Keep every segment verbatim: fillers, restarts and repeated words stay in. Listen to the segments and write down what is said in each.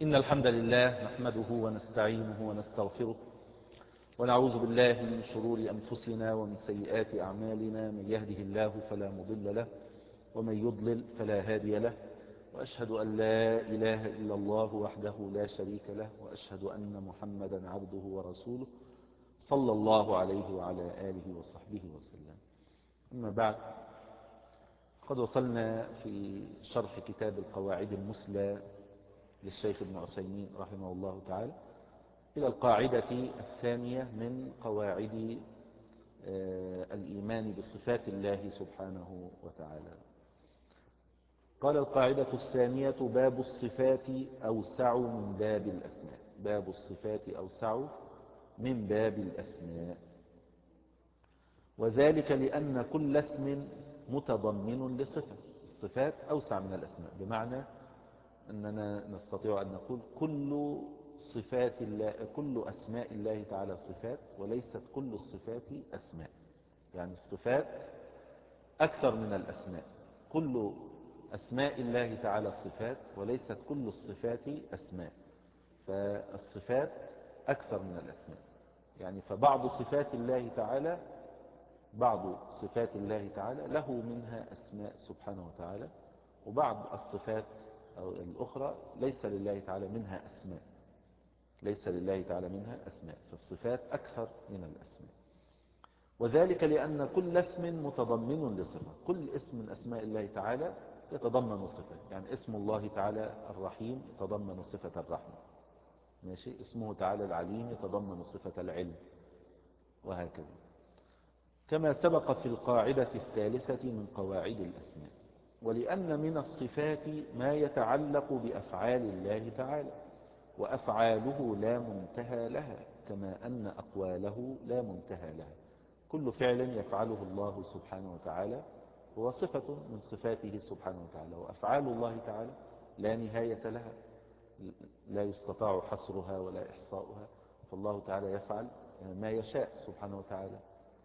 إن الحمد لله نحمده ونستعينه ونستغفره ونعوذ بالله من شرور أنفسنا ومن سيئات أعمالنا. من يهده الله فلا مضل له ومن يضلل فلا هادي له، وأشهد أن لا إله إلا الله وحده لا شريك له، وأشهد أن محمدا عبده ورسوله صلى الله عليه وعلى آله وصحبه وسلم. أما بعد، قد وصلنا في شرح كتاب القواعد المثلى للشيخ ابن عثيمين رحمه الله تعالى إلى القاعدة الثانية من قواعد الإيمان بصفات الله سبحانه وتعالى. قال: القاعدة الثانية: باب الصفات أوسع من باب الأسماء. باب الصفات أوسع من باب الأسماء، وذلك لأن كل اسم متضمن لصفة. الصفات أوسع من الأسماء، بمعنى أننا نستطيع أن نقول كل صفات الله، كل أسماء الله تعالى صفات، وليست كل الصفات أسماء. يعني الصفات أكثر من الأسماء. كل أسماء الله تعالى صفات، وليست كل الصفات أسماء. فالصفات أكثر من الأسماء. يعني فبعض صفات الله تعالى بعض صفات الله تعالى له منها أسماء سبحانه وتعالى، وبعض الصفات الأخرى ليس لله تعالى منها أسماء ليس لله تعالى منها أسماء. فالصفات أكثر من الأسماء، وذلك لأن كل اسم متضمن لصفة. كل اسم من أسماء الله تعالى يتضمن صفة. يعني اسم الله تعالى الرحيم يتضمن صفة الرحمة، ماشي. اسمه تعالى العليم يتضمن صفة العلم، وهكذا. كما سبق في القاعدة الثالثة من قواعد الأسماء. ولأن من الصفات ما يتعلق بأفعال الله تعالى، وأفعاله لا منتهى لها، كما أن أقواله لا منتهى لها. كل فعل يفعله الله سبحانه وتعالى هو صفة من صفاته سبحانه وتعالى، وأفعال الله تعالى لا نهاية لها، لا يستطاع حصرها ولا إحصاؤها. فالله تعالى يفعل ما يشاء سبحانه وتعالى.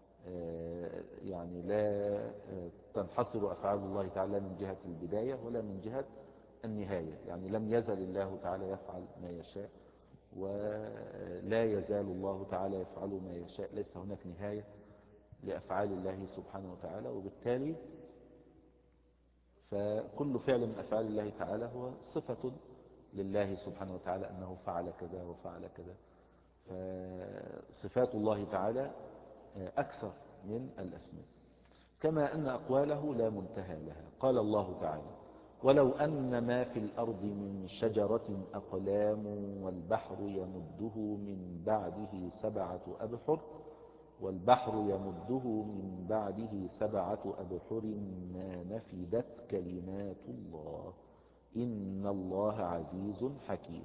يعني لا تنحصر أفعال الله تعالى من جهة البداية ولا من جهة النهاية. يعني لم يزل الله تعالى يفعل ما يشاء، ولا يزال الله تعالى يفعل ما يشاء. ليس هناك نهاية لأفعال الله سبحانه وتعالى، وبالتالي فكل فعل من أفعال الله تعالى هو صفة لله سبحانه وتعالى، أنه فعل كذا وفعل كذا. فصفات الله تعالى أكثر من الأسماء، كما أن أقواله لا منتهى لها. قال الله تعالى: ولو أن ما في الأرض من شجرة أقلام والبحر يمده من بعده سبعة أبحر والبحر يمده من بعده سبعة أبحر ما نفدت كلمات الله إن الله عزيز حكيم.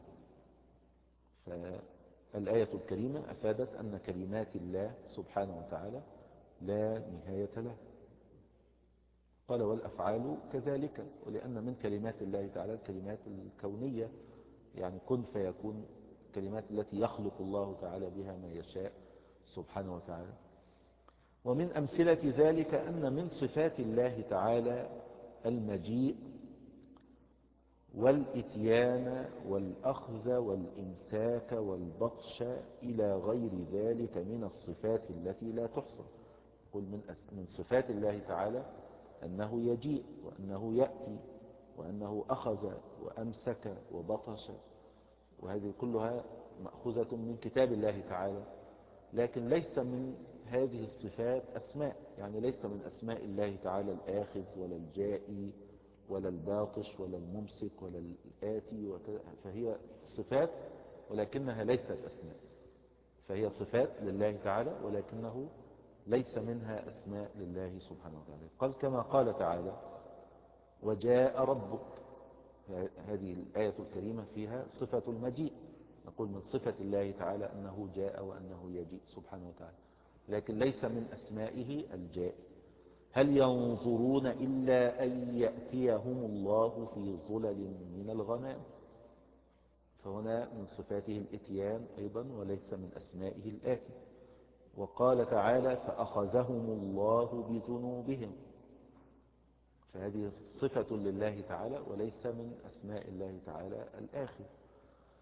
فالآية الكريمة أفادت أن كلمات الله سبحانه وتعالى لا نهاية لها. قال: والأفعال كذلك. ولأن من كلمات الله تعالى الكلمات الكونية، يعني كن فيكون، الكلمات التي يخلق الله تعالى بها ما يشاء سبحانه وتعالى. ومن أمثلة ذلك أن من صفات الله تعالى المجيء والإتيان والأخذ والإمساك والبطش إلى غير ذلك من الصفات التي لا تحصى. قل من صفات الله تعالى أنه يجيء، وأنه يأتي، وأنه أخذ وأمسك وبطش، وهذه كلها مأخوذة من كتاب الله تعالى. لكن ليس من هذه الصفات أسماء. يعني ليس من أسماء الله تعالى الآخذ ولا الجائي ولا الباطش ولا الممسك ولا الآتي وكذا. فهي صفات ولكنها ليست أسماء. فهي صفات لله تعالى ولكنه ليس منها أسماء لله سبحانه وتعالى. قال كما قال تعالى: وجاء ربك. هذه الآية الكريمة فيها صفة المجيء. نقول من صفة الله تعالى أنه جاء وأنه يجيء سبحانه وتعالى، لكن ليس من أسمائه الجاء. هل ينظرون إلا أن يأتيهم الله في ظلل من الغمام. فهنا من صفاته الإتيان أيضا، وليس من أسمائه الآتي. وقال تعالى: فأخذهم الله بذنوبهم. فهذه صفة لله تعالى وليس من أسماء الله تعالى الآخذ.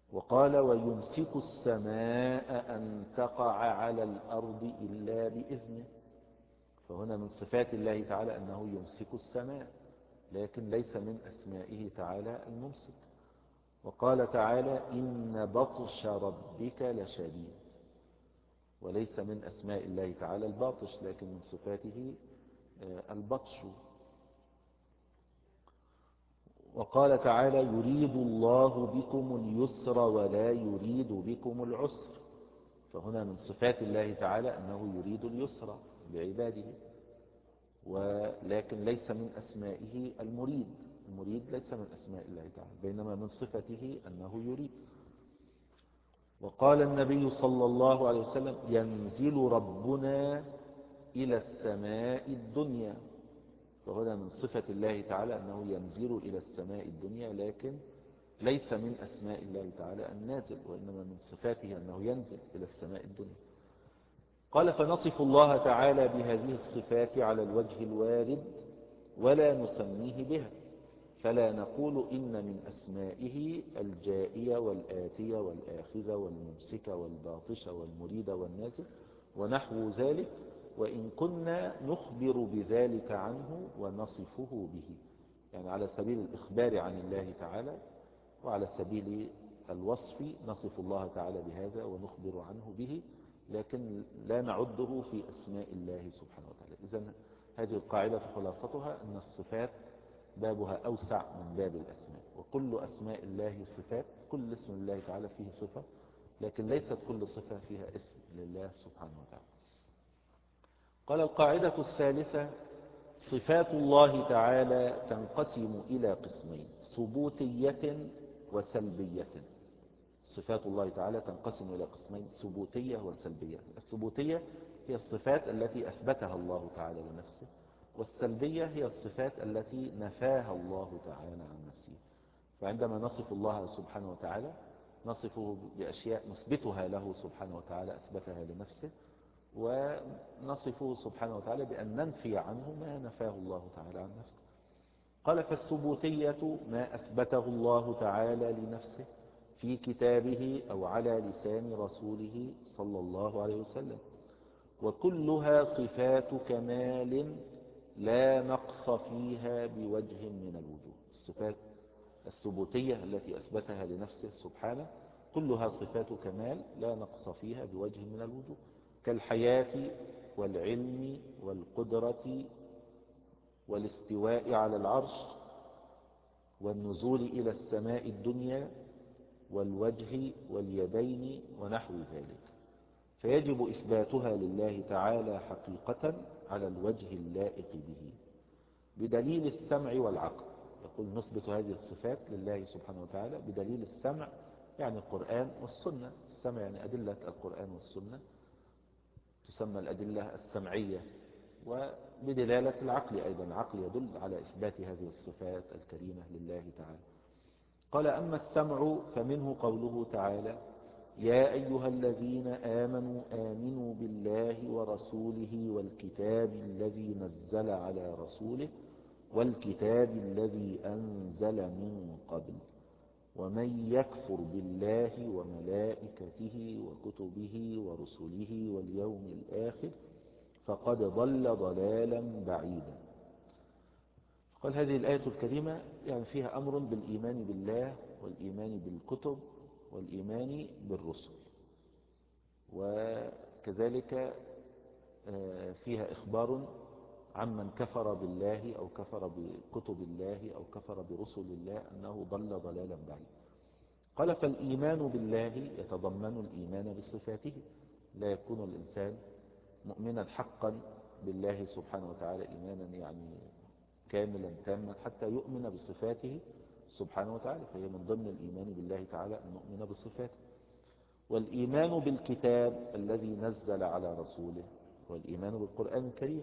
وقال ويمسك السماء أن تقع على الأرض إلا بإذنه. فهنا من صفات الله تعالى أنه يمسك السماء، لكن ليس من أسمائه تعالى الممسك. وقال تعالى إن بطش ربك لشديد، وليس من أسماء الله تعالى الباطش، لكن من صفاته البطش. وقال تعالى يريد الله بكم اليسر ولا يريد بكم العسر. فهنا من صفات الله تعالى أنه يريد اليسر بعباده، ولكن ليس من أسمائه المريد. المريد ليس من أسماء الله تعالى، بينما من صفته أنه يريد. وقال النبي صلى الله عليه وسلم ينزل ربنا إلى السماء الدنيا. فهنا من صفة الله تعالى أنه ينزل إلى السماء الدنيا، لكن ليس من أسماء الله تعالى النازل، وإنما من صفاته أنه ينزل إلى السماء الدنيا. قال فنصف الله تعالى بهذه الصفات على الوجه الوارد ولا نسميه بها، فلا نقول إن من أسمائه الجائية والآتية والآخذة والممسكة والباطشة والمريدة والنازل ونحو ذلك، وإن كنا نخبر بذلك عنه ونصفه به، يعني على سبيل الإخبار عن الله تعالى، وعلى سبيل الوصف نصف الله تعالى بهذا ونخبر عنه به، لكن لا نعده في أسماء الله سبحانه وتعالى. إذن هذه القاعدة خلاصتها أن الصفات بابها أوسع من باب الأسماء، وكل أسماء الله صفات، كل اسم الله تعالى فيه صفة، لكن ليست كل صفة فيها اسم لله سبحانه وتعالى. قال القاعدة الثالثة صفات الله تعالى تنقسم إلى قسمين، ثبوتية وسلبية. صفات الله تعالى تنقسم إلى قسمين، ثبوتية وسلبية. الثبوتية هي الصفات التي أثبتها الله تعالى لنفسه، والسلبية هي الصفات التي نفاها الله تعالى عن نفسه. فعندما نصف الله سبحانه وتعالى نصفه بأشياء نثبتها له سبحانه وتعالى أثبتها لنفسه، ونصفه سبحانه وتعالى بأن ننفي عنه ما نفاه الله تعالى عن نفسه. قال فالثبوتية ما أثبته الله تعالى لنفسه في كتابه أو على لسان رسوله صلى الله عليه وسلم، وكلها صفات كمال لا نقص فيها بوجه من الوجوه. الصفات الثبوتية التي أثبتها لنفسه سبحانه كلها صفات كمال لا نقص فيها بوجه من الوجوه، كالحياة والعلم والقدرة والاستواء على العرش والنزول إلى السماء الدنيا والوجه واليدين ونحو ذلك، فيجب إثباتها لله تعالى حقيقة على الوجه اللائق به بدليل السمع والعقل. يقول نثبت هذه الصفات لله سبحانه وتعالى بدليل السمع، يعني القرآن والسنة. السمع يعني أدلة القرآن والسنة تسمى الأدلة السمعية، وبدلالة العقل أيضا، العقل يدل على إثبات هذه الصفات الكريمة لله تعالى. قال أما السمع فمنه قوله تعالى يا أيها الذين آمنوا آمنوا بالله ورسوله والكتاب الذي نزل على رسوله والكتاب الذي أنزل من قبل ومن يكفر بالله وملائكته وكتبه ورسله واليوم الآخر فقد ضل ضلالا بعيدا. قال هذه الآية الكريمة يعني فيها أمر بالإيمان بالله والإيمان بالكتب والإيمان بالرسل، وكذلك فيها إخبار عمن كفر بالله أو كفر بكتب الله أو كفر برسل الله أنه ضل ضلالا بعيدا. قال فالإيمان بالله يتضمن الإيمان بصفاته، لا يكون الإنسان مؤمنا حقا بالله سبحانه وتعالى إيمانا يعني كاملا تاما حتى يؤمن بصفاته سبحانه وتعالى، فهي من ضمن الإيمان بالله تعالى أن نؤمن بصفاته. والإيمان بالكتاب الذي نزل على رسوله والإيمان بالقرآن الكريم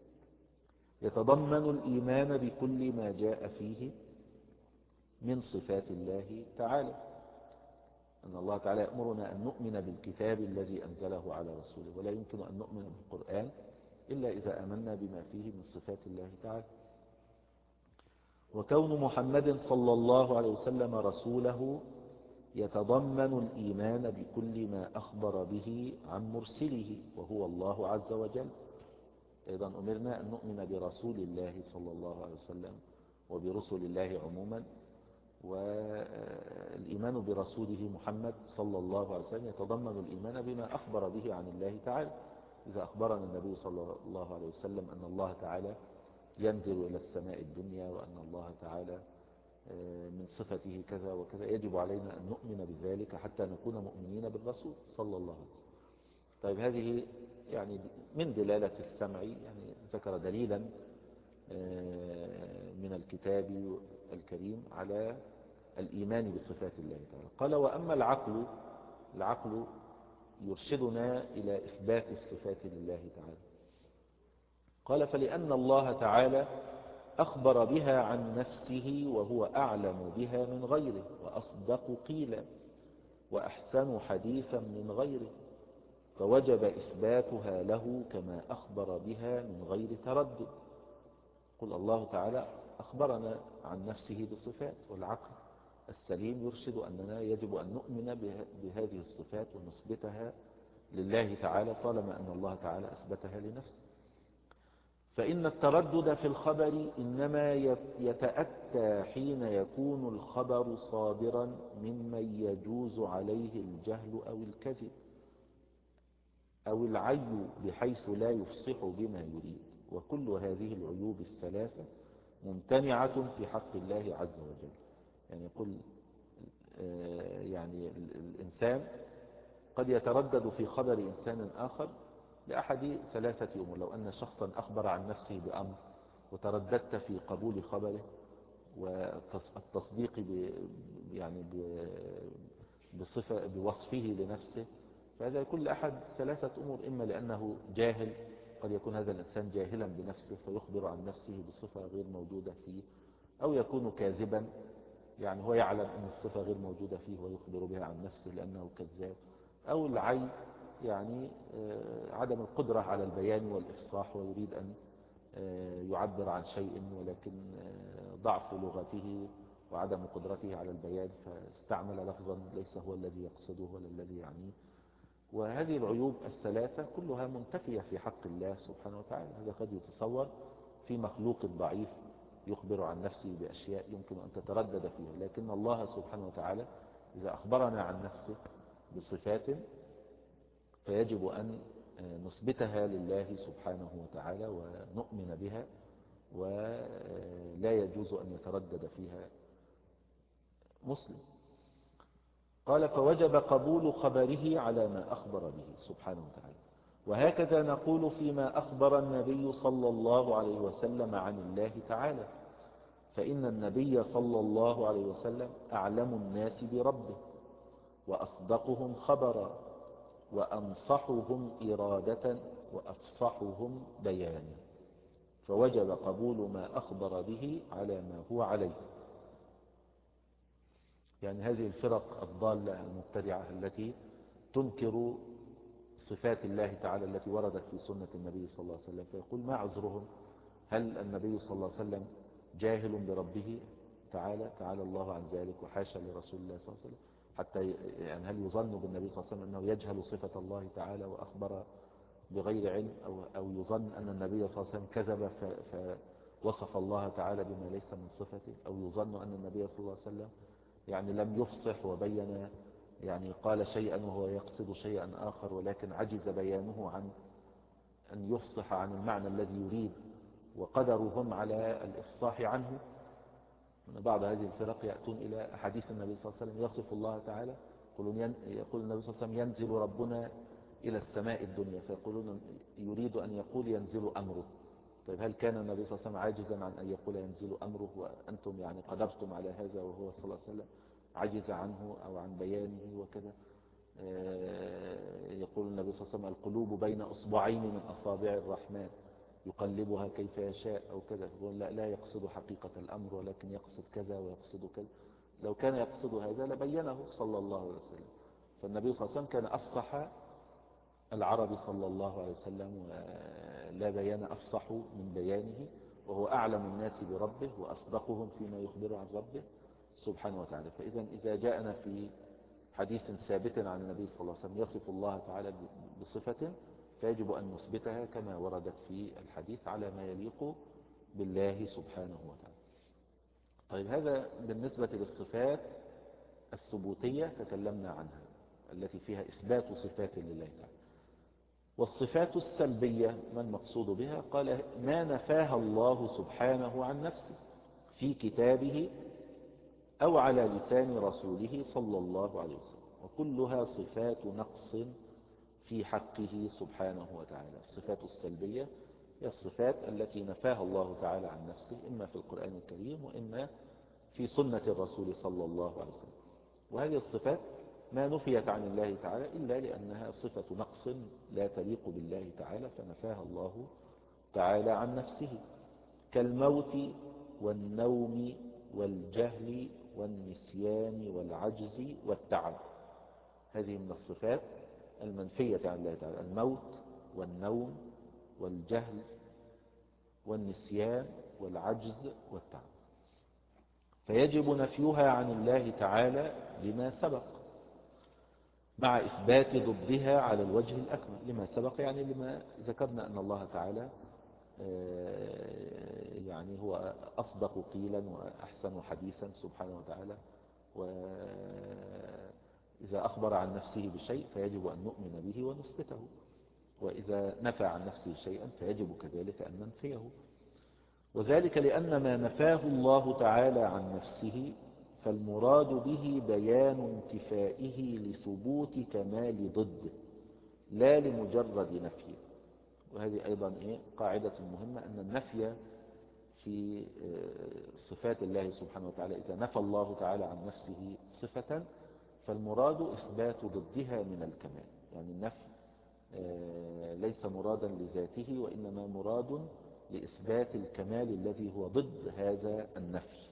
يتضمن الإيمان بكل ما جاء فيه من صفات الله تعالى، أن الله تعالى يأمرنا أن نؤمن بالكتاب الذي أنزله على رسوله، ولا يمكن أن نؤمن بالقرآن إلا إذا آمنا بما فيه من صفات الله تعالى. وكون محمد صلى الله عليه وسلم رسوله يتضمن الإيمان بكل ما أخبر به عن مرسله وهو الله عز وجل. أيضا أمرنا أن نؤمن برسول الله صلى الله عليه وسلم وبرسل الله عموما، والإيمان برسوله محمد صلى الله عليه وسلم يتضمن الإيمان بما أخبر به عن الله تعالى. إذا أخبرنا النبي صلى الله عليه وسلم أن الله تعالى ينزل إلى السماء الدنيا وأن الله تعالى من صفته كذا وكذا، يجب علينا أن نؤمن بذلك حتى نكون مؤمنين بالرسول صلى الله عليه وسلم. طيب هذه يعني من دلالة السمع، يعني ذكر دليلا من الكتاب الكريم على الإيمان بصفات الله تعالى. قال وأما العقل، العقل يرشدنا إلى إثبات الصفات لله تعالى. قال فلأن الله تعالى أخبر بها عن نفسه وهو أعلم بها من غيره وأصدق قيلا وأحسن حديثا من غيره، فوجب إثباتها له كما أخبر بها من غير تردد. قل الله تعالى أخبرنا عن نفسه بصفات، والعقل السليم يرشد أننا يجب أن نؤمن بهذه الصفات ونثبتها لله تعالى طالما أن الله تعالى أثبتها لنفسه. فإن التردد في الخبر إنما يتأتى حين يكون الخبر صادرا ممن يجوز عليه الجهل أو الكذب أو العي بحيث لا يفصح بما يريد، وكل هذه العيوب الثلاثة ممتنعة في حق الله عز وجل. يعني يقول يعني الإنسان قد يتردد في خبر إنسان آخر لأحد ثلاثة أمور. لو أن شخصا أخبر عن نفسه بأمر وترددت في قبول خبره والتصديق يعني بصفة بوصفه لنفسه، فهذا كل أحد ثلاثة أمور: إما لأنه جاهل، قد يكون هذا الإنسان جاهلا بنفسه فيخبر عن نفسه بصفة غير موجودة فيه، أو يكون كاذبا، يعني هو يعلم أن الصفة غير موجودة فيه ويخبر بها عن نفسه لأنه كذاب، أو العي يعني عدم القدرة على البيان والإفصاح ويريد أن يعبر عن شيء ولكن ضعف لغته وعدم قدرته على البيان فاستعمل لفظا ليس هو الذي يقصده ولا الذي يعنيه. وهذه العيوب الثلاثة كلها منتفية في حق الله سبحانه وتعالى. هذا قد يتصور في مخلوق ضعيف يخبر عن نفسه بأشياء يمكن أن تتردد فيها، لكن الله سبحانه وتعالى إذا أخبرنا عن نفسه بصفات فيجب أن نثبتها لله سبحانه وتعالى ونؤمن بها، ولا يجوز أن يتردد فيها مسلم. قال فوجب قبول خبره على ما أخبر به سبحانه وتعالى. وهكذا نقول فيما أخبر النبي صلى الله عليه وسلم عن الله تعالى، فإن النبي صلى الله عليه وسلم أعلم الناس بربه وأصدقهم خبرا وأنصحهم إرادة وأفصحهم بيانا، فوجب قبول ما أخبر به على ما هو عليه. يعني هذه الفرق الضالة المبتدعة التي تنكر صفات الله تعالى التي وردت في سنة النبي صلى الله عليه وسلم، فيقول ما عذرهم؟ هل النبي صلى الله عليه وسلم جاهل بربه تعالى؟ تعالى الله عن ذلك وحاشا لرسول الله صلى الله عليه وسلم. حتى يعني هل يظن بالنبي صلى الله عليه وسلم أنه يجهل صفة الله تعالى وأخبر بغير علم، أو, أو يظن أن النبي صلى الله عليه وسلم كذب فوصف الله تعالى بما ليس من صفته، أو يظن أن النبي صلى الله عليه وسلم يعني لم يفصح وبين، يعني قال شيئا وهو يقصد شيئا آخر ولكن عجز بيانه عن أن يفصح عن المعنى الذي يريد، وقدرهم على الإفصاح عنه. بعض هذه الفرق يأتون إلى أحاديث النبي صلى الله عليه وسلم يصف الله تعالى، يقول النبي صلى الله عليه وسلم ينزل ربنا إلى السماء الدنيا، فيقولون يريد أن يقول ينزل أمره. طيب هل كان النبي صلى الله عليه وسلم عاجزا عن أن يقول ينزل أمره وأنتم يعني قدرتم على هذا وهو صلى الله عليه وسلم عجز عنه أو عن بيانه وكذا؟ يقول النبي صلى الله عليه وسلم القلوب بين أصبعين من أصابع الرحمن يقلبها كيف يشاء أو كذا، يقول لا, لا يقصد حقيقة الأمر ولكن يقصد كذا ويقصد كذا. لو كان يقصد هذا لبينه صلى الله عليه وسلم. فالنبي صلى الله عليه وسلم كان أفصح العرب صلى الله عليه وسلم ولا بيان أفصح من بيانه، وهو أعلم الناس بربه وأصدقهم فيما يخبر عن ربه سبحانه وتعالى. فإذا إذا جاءنا في حديث ثابت عن النبي صلى الله عليه وسلم يصف الله تعالى بصفة، فيجب أن نثبتها كما وردت في الحديث على ما يليق بالله سبحانه وتعالى. طيب هذا بالنسبة للصفات الثبوتية تكلمنا عنها، التي فيها إثبات صفات لله تعالى. والصفات السلبية ما المقصود بها؟ قال ما نفاها الله سبحانه عن نفسه في كتابه أو على لسان رسوله صلى الله عليه وسلم، وكلها صفات نقص في حقه سبحانه وتعالى. الصفات السلبية هي الصفات التي نفاها الله تعالى عن نفسه، إما في القرآن الكريم وإما في سنة الرسول صلى الله عليه وسلم. وهذه الصفات ما نفيت عن الله تعالى إلا لأنها صفة نقص لا تليق بالله تعالى، فنفاها الله تعالى عن نفسه، كالموت والنوم والجهل والنسيان والعجز والتعب. هذه من الصفات المنفية عن الله تعالى: الموت والنوم والجهل والنسيان والعجز والتعب. فيجب نفيها عن الله تعالى لما سبق، مع إثبات ضدها على الوجه الأكمل. لما سبق يعني لما ذكرنا أن الله تعالى يعني هو أصدق قيلا وأحسن حديثا سبحانه وتعالى، وإذا أخبر عن نفسه بشيء فيجب أن نؤمن به ونثبته، وإذا نفى عن نفسه شيئا فيجب كذلك أن ننفيه. وذلك لأن ما نفاه الله تعالى عن نفسه فالمراد به بيان انتفائه لثبوت كمال ضده لا لمجرد نفيه. وهذه أيضا إيه قاعدة مهمة، أن النفي في صفات الله سبحانه وتعالى إذا نفى الله تعالى عن نفسه صفة فالمراد إثبات ضدها من الكمال. يعني النفي ليس مرادا لذاته، وإنما مراد لإثبات الكمال الذي هو ضد هذا النفي.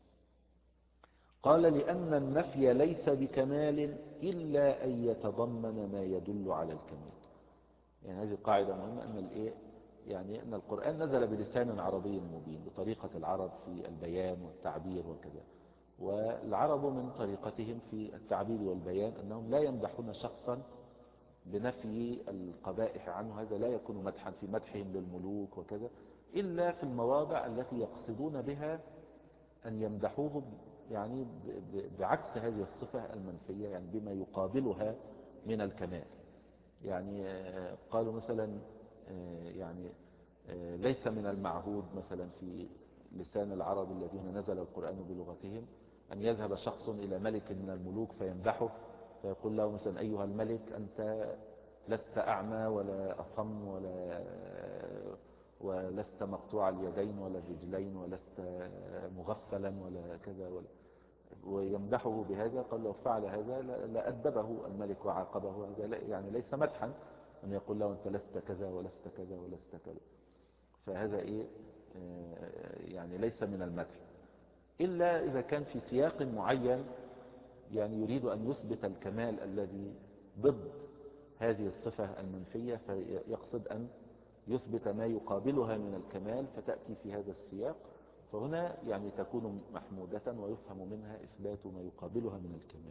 قال لأن النفي ليس بكمال إلا أن يتضمن ما يدل على الكمال. يعني هذه قاعدة مهمة، أن الإيه يعني أن القرآن نزل بلسان عربي مبين بطريقة العرب في البيان والتعبير وكذا. والعرب من طريقتهم في التعبير والبيان أنهم لا يمدحون شخصا بنفي القبائح عنه، هذا لا يكون مدحا في مدحهم للملوك وكذا، إلا في المواضع التي يقصدون بها أن يمدحوه يعني بعكس هذه الصفة المنفية، يعني بما يقابلها من الكمال. يعني قالوا مثلا يعني ليس من المعهود مثلا في لسان العرب الذين نزل القرآن بلغتهم أن يذهب شخص إلى ملك من الملوك فيمدحه، فيقول له مثلا أيها الملك أنت لست أعمى ولا أصم ولا ولست مقطوع اليدين ولا الرجلين ولست مغفلا ولا كذا ولا، ويمدحه بهذا. قال لو فعل هذا لأدبه الملك وعاقبه. هذا يعني ليس مدحا أن يقول له أنت لست كذا ولست كذا ولست كذا. فهذا إيه يعني ليس من المدح إلا إذا كان في سياق معين، يعني يريد أن يثبت الكمال الذي ضد هذه الصفة المنفية، فيقصد أن يثبت ما يقابلها من الكمال فتأتي في هذا السياق، فهنا يعني تكون محمودة ويفهم منها إثبات ما يقابلها من الكمال.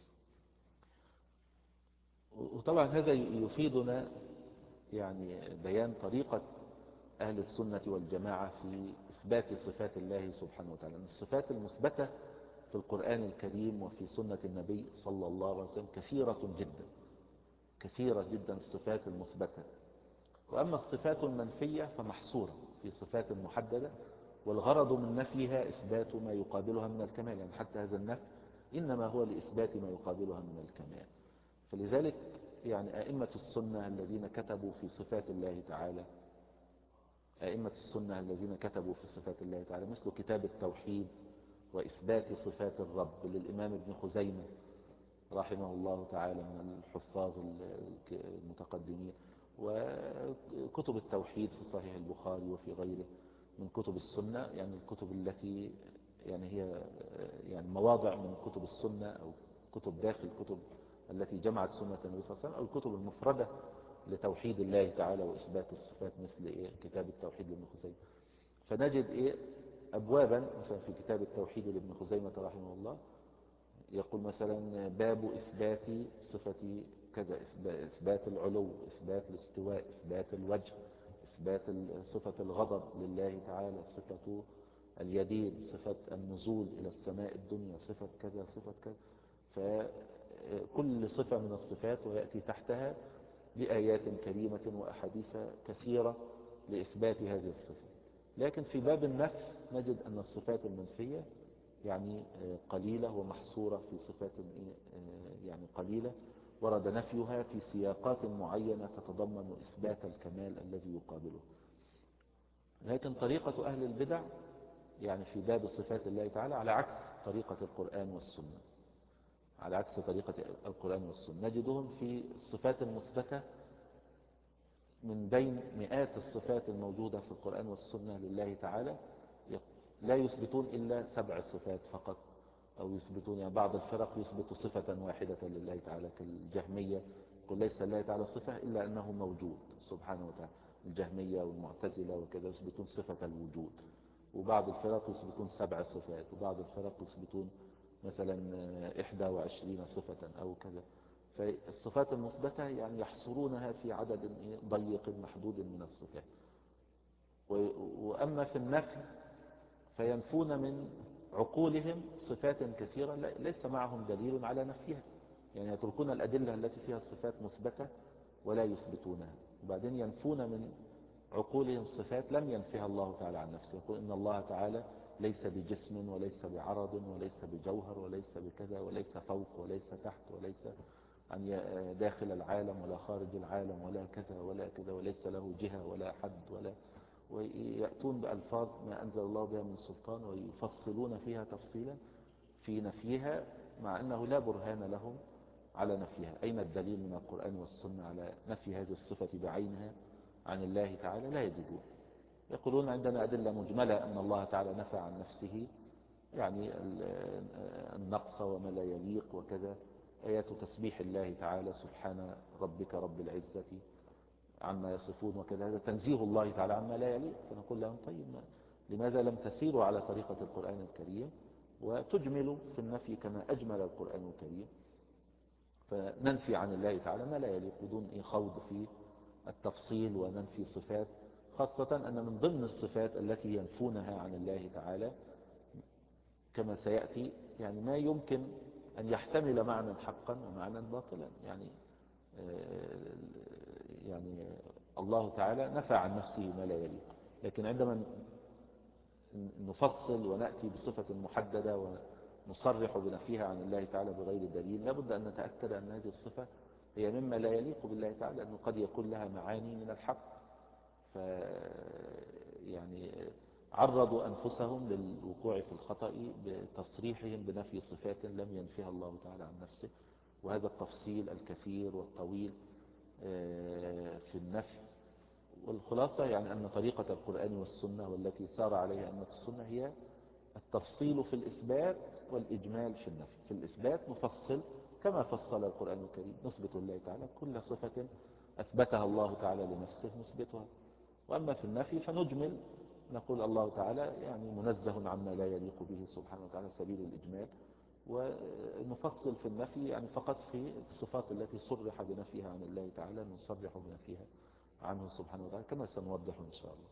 وطبعا هذا يفيدنا يعني بيان طريقة أهل السنة والجماعة في إثبات صفات الله سبحانه وتعالى. الصفات المثبتة في القرآن الكريم وفي سنة النبي صلى الله عليه وسلم كثيرة جدا كثيرة جدا الصفات المثبتة. وأما الصفات المنفية فمحصورة في صفات محددة، والغرض من نفيها إثبات ما يقابلها من الكمال. يعني حتى هذا النفي إنما هو لإثبات ما يقابلها من الكمال. فلذلك يعني أئمة السنة الذين كتبوا في صفات الله تعالى أئمة السنة الذين كتبوا في صفات الله تعالى مثل كتاب التوحيد وإثبات صفات الرب للإمام ابن خزيمة رحمه الله تعالى من الحفاظ المتقدمين، وكتب التوحيد في صحيح البخاري وفي غيره من كتب السنة، يعني الكتب التي يعني هي يعني مواضع من كتب السنة أو كتب داخل الكتب التي جمعت سنة النبي صلى الله عليه وسلم، أو الكتب المفردة لتوحيد الله تعالى وإثبات الصفات مثل إيه كتاب التوحيد لابن خزيمة. فنجد إيه أبوابا مثلا في كتاب التوحيد لابن خزيمة رحمه الله يقول مثلا باب إثبات صفة كذا، إثبات العلو، إثبات الاستواء، إثبات الوجه، إثبات صفة الغضب لله تعالى، صفة اليدين، صفة النزول إلى السماء الدنيا، صفة كذا صفة كذا. فكل صفة من الصفات ويأتي تحتها بآيات كريمة وأحاديث كثيرة لإثبات هذه الصفة. لكن في باب النفي نجد أن الصفات المنفية يعني قليلة ومحصورة في صفات يعني قليلة ورد نفيها في سياقات معينة تتضمن إثبات الكمال الذي يقابله. لكن طريقة أهل البدع يعني في باب صفات الله تعالى على عكس طريقة القرآن والسنة، على عكس طريقة القرآن والسنة، نجدهم في الصفات المثبتة من بين مئات الصفات الموجودة في القرآن والسنة لله تعالى لا يثبتون إلا سبع صفات فقط، أو يثبتون يعني بعض الفرق يثبت صفة واحدة لله تعالى كالجهمية، يقول ليس لله تعالى صفة إلا أنه موجود سبحانه وتعالى، الجهمية والمعتزلة وكذا يثبتون صفة الوجود. وبعض الفرق يثبتون سبع صفات، وبعض الفرق يثبتون مثلا إحدى وعشرين صفة أو كذا. فالصفات المثبتة يعني يحصرونها في عدد ضيق محدود من الصفات. وأما في النفي فينفون من عقولهم صفات كثيرة ليس معهم دليل على نفيها، يعني يتركون الأدلة التي فيها الصفات مثبتة ولا يثبتونها، وبعدين ينفون من عقولهم صفات لم ينفيها الله تعالى عن نفسه. يقول إن الله تعالى ليس بجسم وليس بعرض وليس بجوهر وليس بكذا وليس فوق وليس تحت وليس داخل العالم ولا خارج العالم ولا كذا ولا كذا وليس له جهة ولا حد ولا، ويأتون بألفاظ ما أنزل الله بها من سلطان ويفصلون فيها تفصيلا في نفيها مع أنه لا برهان لهم على نفيها. أين الدليل من القرآن والسنة على نفي هذه الصفة بعينها عن الله تعالى؟ لا يجدون. يقولون عندنا أدلة مجملة أن الله تعالى نفى عن نفسه يعني النقص وما لا يليق وكذا، آيات تسبيح الله تعالى سبحان ربك رب العزة عما يصفون وكذا، هذا تنزيه الله تعالى عما لا يليق. فنقول لهم طيب لماذا لم تسيروا على طريقة القرآن الكريم وتجملوا في النفي كما أجمل القرآن الكريم، فننفي عن الله تعالى ما لا يليق بدون خوض في التفصيل وننفي صفات، خاصة أن من ضمن الصفات التي ينفونها عن الله تعالى كما سيأتي يعني ما يمكن أن يحتمل معنى حقا ومعنى باطلا. يعني يعني الله تعالى نفى عن نفسه ما لا يليق، لكن عندما نفصل ونأتي بصفة محددة ونصرح بنفيها عن الله تعالى بغير دليل لابد أن نتأكد أن هذه الصفة هي مما لا يليق بالله تعالى، لأنه قد يكون لها معاني من الحق. ف يعني عرضوا أنفسهم للوقوع في الخطأ بتصريحهم بنفي صفات لم ينفيها الله تعالى عن نفسه. وهذا التفصيل الكثير والطويل في النفي. والخلاصة يعني أن طريقة القرآن والسنة والتي سار عليها أئمة السنة هي التفصيل في الإثبات والإجمال في النفي. في الإثبات نفصل كما فصل القرآن الكريم، نثبت الله تعالى كل صفة أثبتها الله تعالى لنفسه نثبتها. وأما في النفي فنجمل، نقول الله تعالى يعني منزه عما لا يليق به سبحانه وتعالى سبيل الإجمال، ونفصل في النفي يعني فقط في الصفات التي صرح بنفيها عن الله تعالى نصرح بنفيها عنه سبحانه وتعالى كما سنوضح إن شاء الله.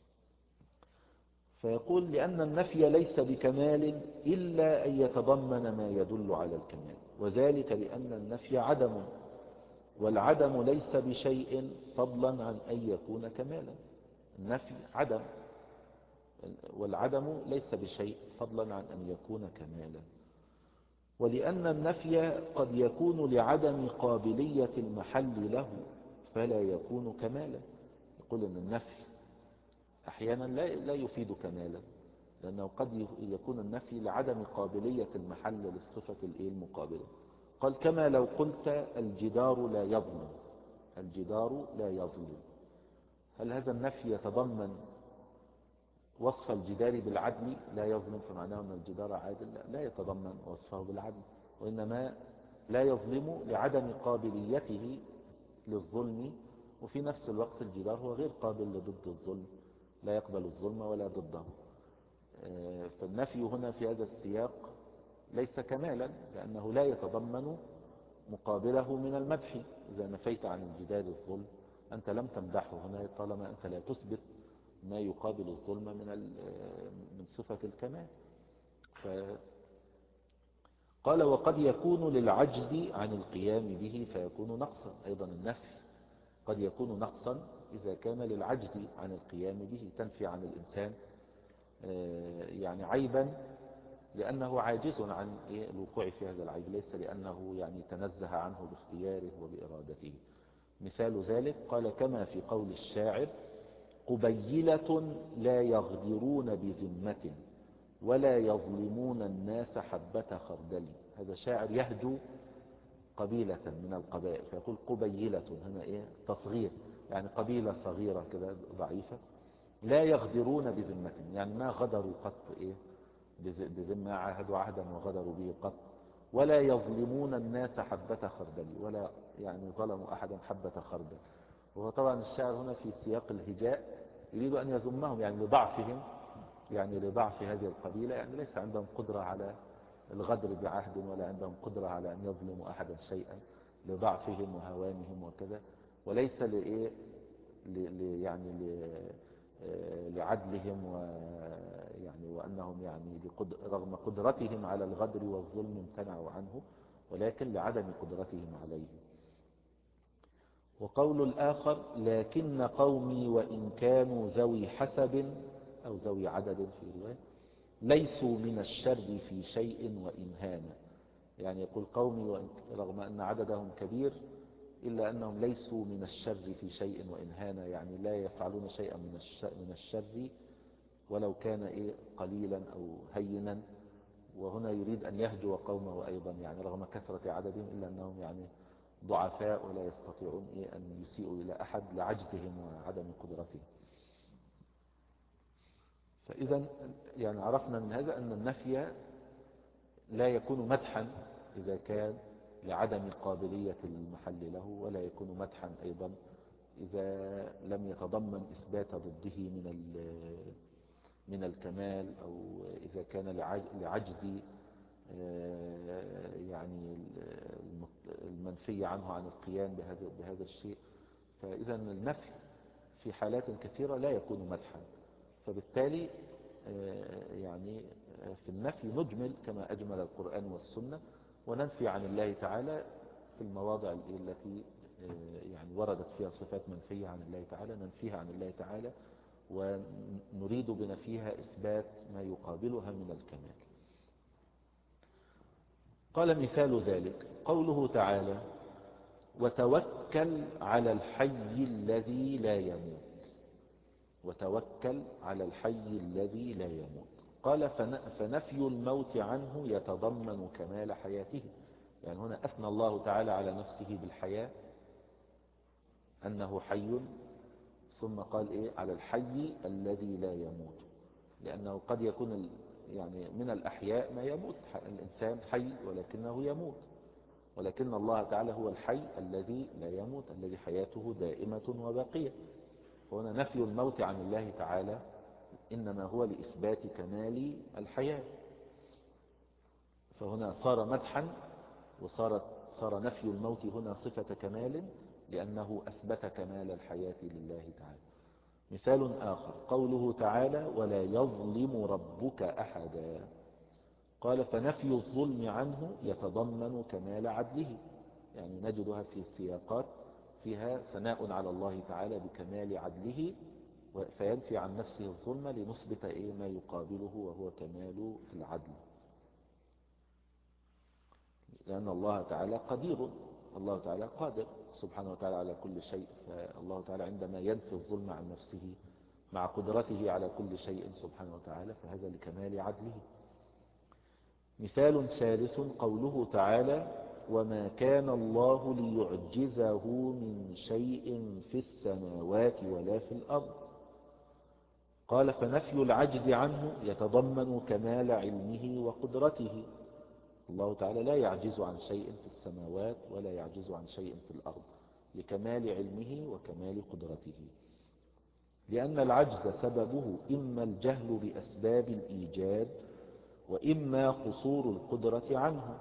فيقول لأن النفي ليس بكمال إلا أن يتضمن ما يدل على الكمال، وذلك لأن النفي عدم، والعدم ليس بشيء فضلا عن أن يكون كمالا. النفي عدم، والعدم ليس بشيء فضلا عن أن يكون كمالا. ولأن النفي قد يكون لعدم قابلية المحل له فلا يكون كمالا. يقول أن النفي أحيانا لا لا يفيد كمالا، لأنه قد يكون النفي لعدم قابلية المحل للصفة المقابلة. قال كما لو قلت الجدار لا يظلم، الجدار لا يظلم، هل هذا النفي يتضمن وصف الجدار بالعدل لا يظلم فمعناه أن الجدار عادل؟ لا يتضمن وصفه بالعدل، وإنما لا يظلم لعدم قابليته للظلم، وفي نفس الوقت الجدار هو غير قابل لضد الظلم، لا يقبل الظلم ولا ضده. فالنفي هنا في هذا السياق ليس كمالا، لأنه لا يتضمن مقابله من المدح. إذا نفيت عن الجدال الظلم أنت لم تمدحه هنا، طالما أنت لا تثبت ما يقابل الظلم من من صفة الكمال. قال وقد يكون للعجز عن القيام به فيكون نقصا. أيضا النفي قد يكون نقصا إذا كان للعجز عن القيام به. تنفي عن الإنسان يعني عيبا لأنه عاجز عن الوقوع في هذا العيب، ليس لأنه يعني تنزه عنه باختياره وبإرادته. مثال ذلك قال كما في قول الشاعر قبيلة لا يغدرون بذمة ولا يظلمون الناس حبة خردل. هذا شاعر يهجو قبيلة من القبائل فيقول قبيلة، هنا إيه تصغير، يعني قبيلة صغيرة كده ضعيفة، لا يغدرون بذمة يعني ما غدروا قط إيه بذمة، عاهدوا عهدا وغدروا به قط، ولا يظلمون الناس حبة خردل، ولا يعني ظلموا أحدا حبة خردل. وهو طبعا الشاعر هنا في سياق الهجاء يريد أن يذمهم يعني لضعفهم، يعني لضعف هذه القبيلة، يعني ليس عندهم قدرة على الغدر بعهد ولا عندهم قدرة على أن يظلموا أحدا شيئا، لضعفهم وهوانهم وكذا، وليس لإيه يعني لعدلهم ويعني وأنهم يعني رغم قدرتهم على الغدر والظلم امتنعوا عنه، ولكن لعدم قدرتهم عليه. وقول الآخر لكن قومي وإن كانوا ذوي حسب أو ذوي عدد في رواية ليسوا من الشر في شيء وإن هان. يعني يقول قومي رغم أن عددهم كبير إلا أنهم ليسوا من الشر في شيء وإن هان، يعني لا يفعلون شيئا من الشر ولو كان إيه قليلا أو هينا. وهنا يريد أن يهجو قومه أيضا، يعني رغم كثرة عددهم إلا أنهم يعني ضعفاء ولا يستطيعون إيه أن يسيئوا إلى أحد لعجزهم وعدم قدرتهم. فإذا يعني عرفنا من هذا أن النفي لا يكون مدحا إذا كان لعدم قابلية المحل له، ولا يكون مدحا أيضا إذا لم يتضمن إثبات ضده من من الكمال، أو إذا كان لعجز يعني المنفي عنه عن القيام بهذا بهذا الشيء. فإذا النفي في حالات كثيرة لا يكون مدحا. فبالتالي يعني في النفي نجمل كما أجمل القرآن والسنة، وننفي عن الله تعالى في المواضع التي يعني وردت فيها صفات منفية عن الله تعالى ننفيها عن الله تعالى، ونريد بنفيها إثبات ما يقابلها من الكمال. قال مثال ذلك قوله تعالى وتوكل على الحي الذي لا يموت. وتوكل على الحي الذي لا يموت. قال فنفي الموت عنه يتضمن كمال حياته. يعني هنا أثنى الله تعالى على نفسه بالحياة أنه حي، ثم قال إيه على الحي الذي لا يموت، لأنه قد يكون يعني من الأحياء ما يموت، الإنسان حي ولكنه يموت، ولكن الله تعالى هو الحي الذي لا يموت الذي حياته دائمة وباقية. فهنا نفي الموت عن الله تعالى إنما هو لإثبات كمال الحياة. فهنا صار مدحا، وصارت صار نفي الموت هنا صفة كمال لأنه أثبت كمال الحياة لله تعالى. مثال آخر قوله تعالى ولا يظلم ربك أحدا. قال فنفي الظلم عنه يتضمن كمال عدله. يعني نجدها في السياقات فيها ثناء على الله تعالى بكمال عدله، فينفي عن نفسه الظلم لنثبت إيه ما يقابله وهو كمال العدل. لأن الله تعالى قدير، الله تعالى قادر سبحانه وتعالى على كل شيء، فالله تعالى عندما ينفي الظلم عن نفسه مع قدرته على كل شيء سبحانه وتعالى فهذا لكمال عدله. مثال ثالث قوله تعالى وما كان الله ليعجزه من شيء في السماوات ولا في الأرض. قال فنفي العجز عنه يتضمن كمال علمه وقدرته. الله تعالى لا يعجز عن شيء في السماوات ولا يعجز عن شيء في الأرض لكمال علمه وكمال قدرته، لأن العجز سببه إما الجهل بأسباب الإيجاد وإما قصور القدرة عنه.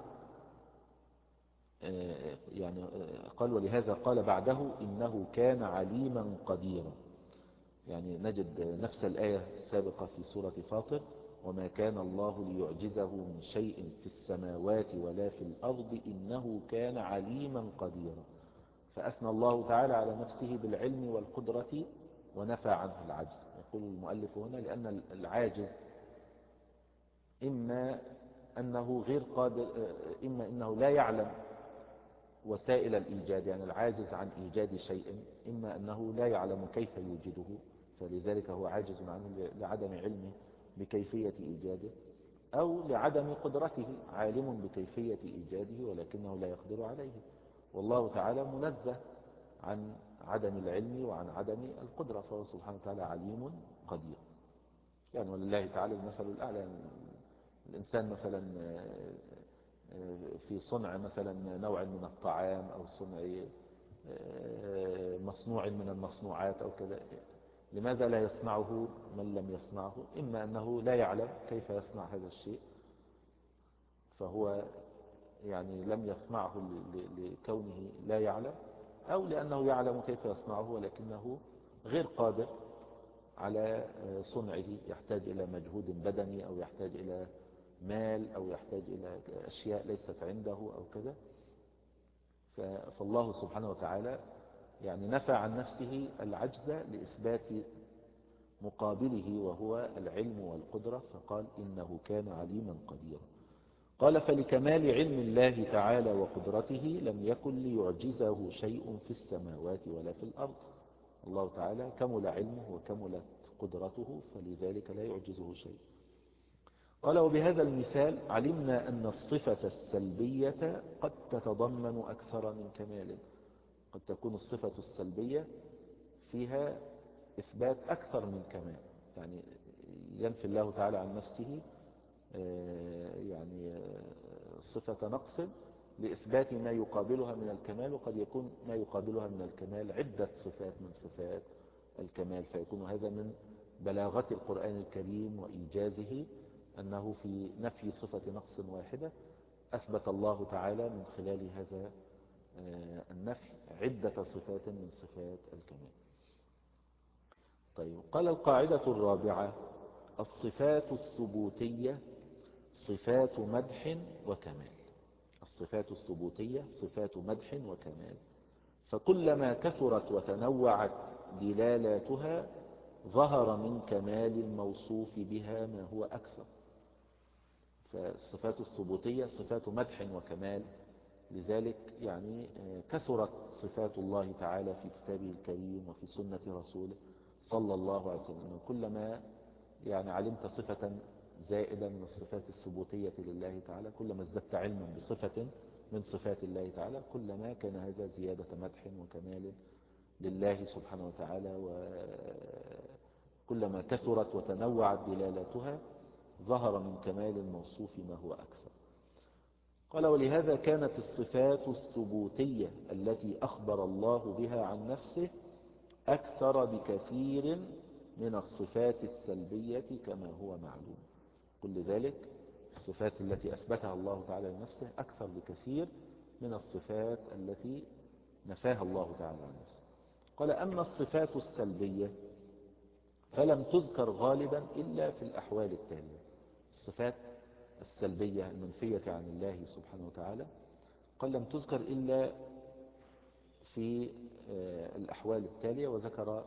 يعني قال ولهذا قال بعده إنه كان عليما قديرا. يعني نجد نفس الآية السابقة في سورة فاطر: وما كان الله ليعجزه من شيء في السماوات ولا في الأرض إنه كان عليما قديرا. فأثنى الله تعالى على نفسه بالعلم والقدرة ونفى عنه العجز. يقول المؤلف هنا لأن العاجز إما أنه غير قادر، إما أنه لا يعلم وسائل الإيجاد، يعني العاجز عن إيجاد شيء، إما أنه لا يعلم كيف يوجده فلذلك هو عاجز عنه لعدم علمه بكيفية إيجاده، أو لعدم قدرته، عالم بكيفية إيجاده ولكنه لا يقدر عليه. والله تعالى منزه عن عدم العلم وعن عدم القدرة، فهو سبحانه وتعالى عليم قدير. يعني ولله تعالى المثل الأعلى. يعني الإنسان مثلا في صنع مثلا نوع من الطعام أو صنع مصنوع من المصنوعات أو كذا، لماذا لا يصنعه من لم يصنعه؟ إما أنه لا يعلم كيف يصنع هذا الشيء فهو يعني لم يصنعه لكونه لا يعلم، أو لأنه يعلم كيف يصنعه ولكنه غير قادر على صنعه، يحتاج إلى مجهود بدني أو يحتاج إلى مال أو يحتاج إلى أشياء ليست عنده أو كذا. فالله سبحانه وتعالى يعني نفى عن نفسه العجز لإثبات مقابله وهو العلم والقدرة، فقال إنه كان عليما قديرا. قال فلكمال علم الله تعالى وقدرته لم يكن ليعجزه شيء في السماوات ولا في الأرض. الله تعالى كمل علمه وكملت قدرته فلذلك لا يعجزه شيء. قال وبهذا المثال علمنا أن الصفة السلبية قد تتضمن أكثر من كمال. قد تكون الصفة السلبية فيها إثبات أكثر من كمال، يعني ينفي الله تعالى عن نفسه يعني صفة نقص لإثبات ما يقابلها من الكمال، وقد يكون ما يقابلها من الكمال عدة صفات من صفات الكمال، فيكون هذا من بلاغة القرآن الكريم وإيجازه أنه في نفي صفة نقص واحدة أثبت الله تعالى من خلال هذا النفي عدة صفات من صفات الكمال. طيب قال القاعدة الرابعة: الصفات الثبوتية صفات مدح وكمال. الصفات الثبوتية صفات مدح وكمال، فكلما كثرت وتنوعت دلالاتها ظهر من كمال الموصوف بها ما هو أكثر. فالصفات الثبوتية صفات مدح وكمال، لذلك يعني كثرت صفات الله تعالى في كتابه الكريم وفي سنة رسوله صلى الله عليه وسلم. كلما يعني علمت صفة زائدة من الصفات الثبوتية لله تعالى، كلما ازددت علما بصفة من صفات الله تعالى، كلما كان هذا زيادة مدح وكمال لله سبحانه وتعالى، وكلما كثرت وتنوعت دلالاتها ظهر من كمال الموصوف ما هو أكثر. قال ولهذا كانت الصفات الثبوتية التي أخبر الله بها عن نفسه أكثر بكثير من الصفات السلبية كما هو معلوم. كل ذلك الصفات التي أثبتها الله تعالى لنفسه أكثر بكثير من الصفات التي نفاها الله تعالى عن نفسه. قال أما الصفات السلبية فلم تذكر غالبا إلا في الأحوال التالية. الصفات السلبية المنفية عن الله سبحانه وتعالى قال لم تذكر إلا في الأحوال التالية، وذكر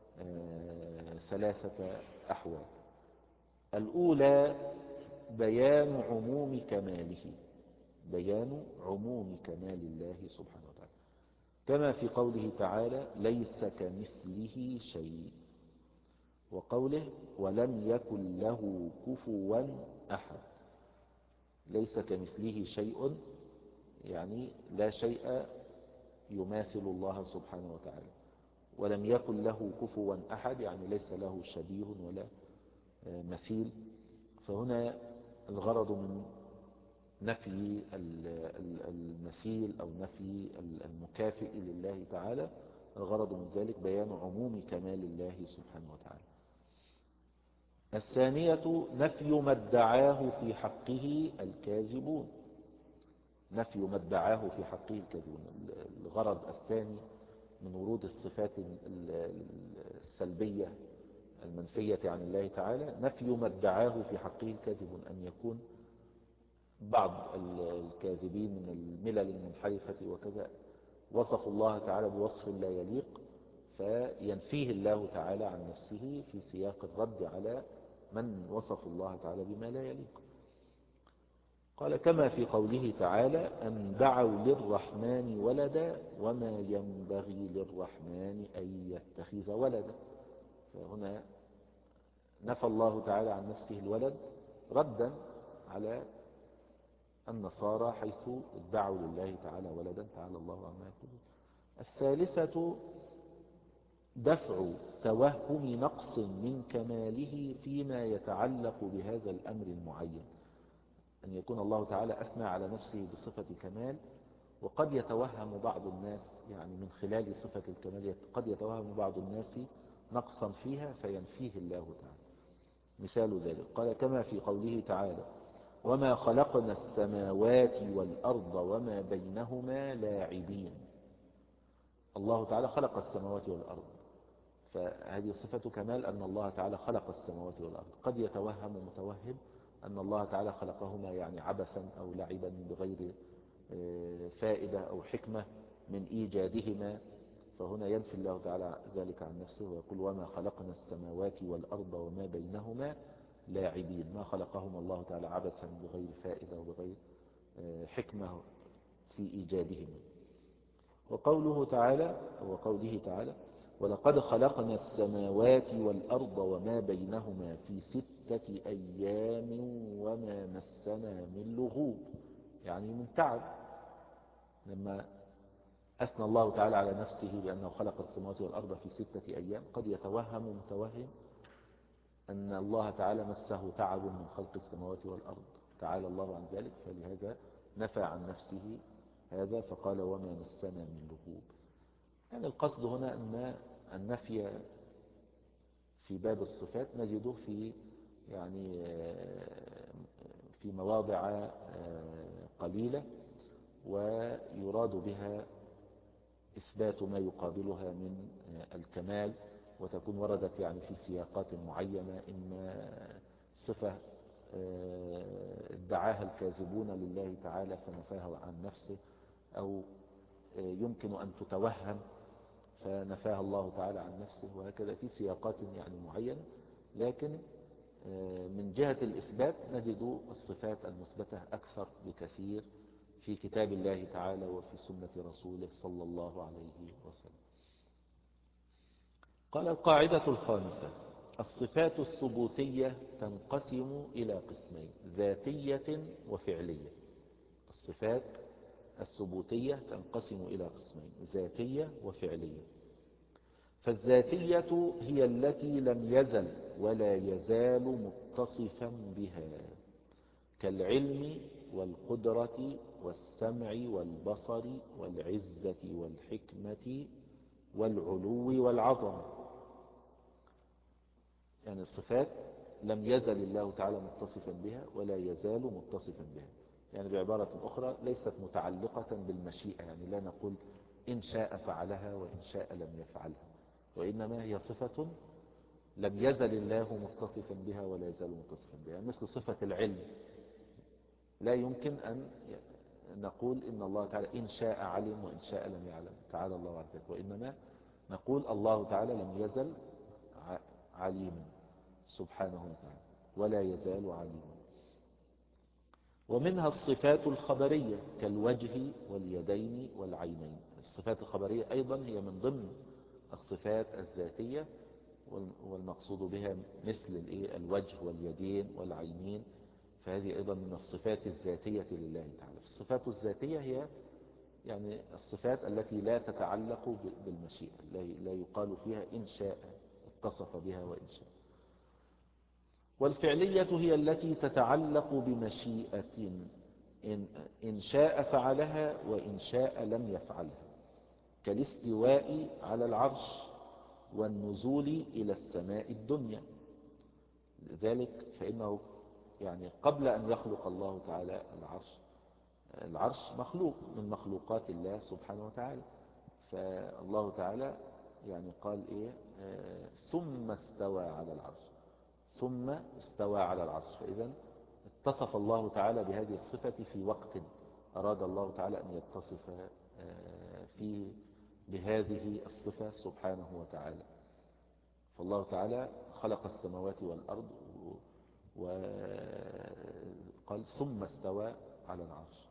ثلاثة أحوال. الأولى بيان عموم كماله، بيان عموم كمال الله سبحانه وتعالى، كما في قوله تعالى ليس كمثله شيء، وقوله ولم يكن له كفوا أحد. ليس كمثله شيء يعني لا شيء يماثل الله سبحانه وتعالى، ولم يكن له كفوا أحد يعني ليس له شبيه ولا مثيل. فهنا الغرض من نفي المثيل أو نفي المكافئ لله تعالى، الغرض من ذلك بيان عموم كمال الله سبحانه وتعالى. الثانية نفي ما ادعاه في حقه الكاذبون، نفي ما ادعاه في حقه الكاذبون. الغرض الثاني من ورود الصفات السلبية المنفية عن الله تعالى نفي ما ادعاه في حقه الكاذبون، أن يكون بعض الكاذبين من الملل المنحرفة وكذا وصفوا الله تعالى بوصف لا يليق، فينفيه الله تعالى عن نفسه في سياق الرد على من وصف الله تعالى بما لا يليق. قال كما في قوله تعالى أن دعوا للرحمن ولدا وما ينبغي للرحمن أن يتخذ ولدا. فهنا نفى الله تعالى عن نفسه الولد ردا على النصارى حيث ادعوا لله تعالى ولدا، تعالى الله عما يقولون. الثالثة دفع توهم نقص من كماله فيما يتعلق بهذا الأمر المعين، أن يكون الله تعالى أثنى على نفسه بصفة كمال، وقد يتوهم بعض الناس يعني من خلال صفة الكمال قد يتوهم بعض الناس نقصا فيها فينفيه الله تعالى. مثال ذلك قال كما في قوله تعالى وما خلقنا السماوات والأرض وما بينهما لاعبين. الله تعالى خلق السماوات والأرض، فهذه صفة كمال أن الله تعالى خلق السماوات والأرض. قد يتوهم متوهم أن الله تعالى خلقهما يعني عبثا أو لعبا بغير فائدة أو حكمة من إيجادهما، فهنا ينفي الله تعالى ذلك عن نفسه ويقول وما خلقنا السماوات والأرض وما بينهما لاعبين، ما خلقهما الله تعالى عبثا بغير فائدة وبغير حكمة في إيجادهما. وقوله تعالى وقوله تعالى ولقد خلقنا السماوات والأرض وما بينهما في ستة أيام وما مسنا من لغوب، يعني من تعب. لما أثنى الله تعالى على نفسه بأنه خلق السماوات والأرض في ستة أيام قد يتوهم متوهم أن الله تعالى مسه تعب من خلق السماوات والأرض، تعالى الله عن ذلك، فلهذا نفى عن نفسه هذا فقال وما مسنا من لغوب. يعني القصد هنا أن النفي في باب الصفات نجده في يعني في مواضع قليلة، ويراد بها إثبات ما يقابلها من الكمال، وتكون وردت يعني في سياقات معينة، إما صفة ادعاها الكاذبون لله تعالى فنفاها عن نفسه، أو يمكن أن تتوهم فنفاها الله تعالى عن نفسه، وهكذا في سياقات يعني معينة. لكن من جهة الإثبات نجد الصفات المثبتة أكثر بكثير في كتاب الله تعالى وفي سنة رسوله صلى الله عليه وسلم. قال القاعدة الخامسة الصفات الثبوتية تنقسم إلى قسمين ذاتية وفعلية. الصفات الثبوتية تنقسم إلى قسمين ذاتية وفعلية. فالذاتية هي التي لم يزل ولا يزال متصفا بها كالعلم والقدرة والسمع والبصر والعزة والحكمة والعلو والعظمة. يعني الصفات لم يزل الله تعالى متصفا بها ولا يزال متصفا بها، يعني بعبارة أخرى ليست متعلقة بالمشيئة، يعني لا نقول إن شاء فعلها وإن شاء لم يفعلها، وإنما هي صفة لم يزل الله متصفا بها ولا يزال متصفا بها. مثل صفة العلم لا يمكن أن نقول إن الله تعالى إن شاء علم وإن شاء لم يعلم، تعالى الله عن ذلك، وإنما نقول الله تعالى لم يزل عليما سبحانه وتعالى ولا يزال عليما. ومنها الصفات الخبرية كالوجه واليدين والعينين. الصفات الخبرية أيضا هي من ضمن الصفات الذاتية، والمقصود بها مثل الوجه واليدين والعينين، فهذه أيضا من الصفات الذاتية لله تعالى. الصفات الذاتية هي يعني الصفات التي لا تتعلق بالمشيئة، لا يقال فيها إن شاء اتصف بها وإن شاء. والفعلية هي التي تتعلق بمشيئة، إن شاء فعلها وإن شاء لم يفعلها، كالاستواء على العرش والنزول إلى السماء الدنيا. لذلك فإنه يعني قبل أن يخلق الله تعالى العرش، العرش مخلوق من مخلوقات الله سبحانه وتعالى، فالله تعالى يعني قال إيه آه ثم استوى على العرش، ثم استوى على العرش. فإذا اتصف الله تعالى بهذه الصفة في وقت أراد الله تعالى أن يتصف آه فيه بهذه الصفة سبحانه وتعالى. فالله تعالى خلق السماوات والأرض وقال ثم استوى على العرش.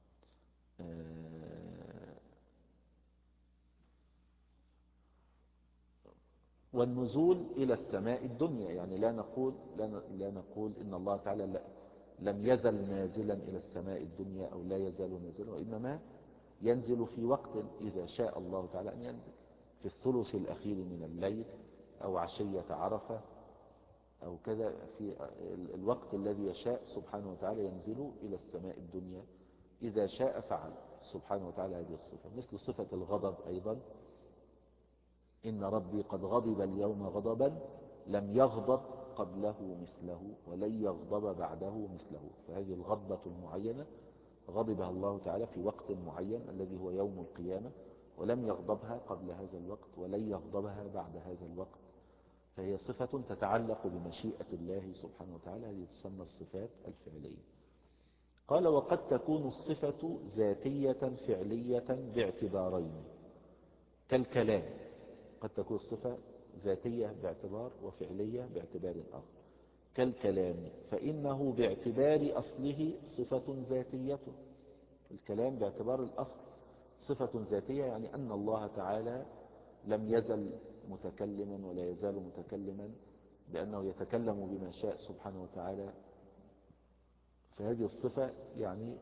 والنزول إلى السماء الدنيا، يعني لا نقول لا نقول إن الله تعالى لم يزل نازلا إلى السماء الدنيا أو لا يزال نازلا، وإنما ينزل في وقت إذا شاء الله تعالى أن ينزل، في الثلث الأخير من الليل أو عشية عرفة أو كذا، في الوقت الذي يشاء سبحانه وتعالى ينزل إلى السماء الدنيا إذا شاء فعل سبحانه وتعالى هذه الصفة. مثل صفة الغضب أيضا، إن ربي قد غضب اليوم غضبا لم يغضب قبله مثله ولن يغضب بعده مثله. فهذه الغضبة المعينة غضبها الله تعالى في وقت معين الذي هو يوم القيامة، ولم يغضبها قبل هذا الوقت ولن يغضبها بعد هذا الوقت. فهي صفة تتعلق بمشيئة الله سبحانه وتعالى، هذه تسمى الصفات الفعلية. قال وقد تكون الصفة ذاتية فعلية باعتبارين كالكلام. قد تكون الصفة ذاتية باعتبار وفعلية باعتبار آخر كالكلام، فإنه باعتبار أصله صفة ذاتية. الكلام باعتبار الأصل صفة ذاتية، يعني أن الله تعالى لم يزل متكلما ولا يزال متكلما، لأنه يتكلم بما شاء سبحانه وتعالى. فهذه الصفة يعني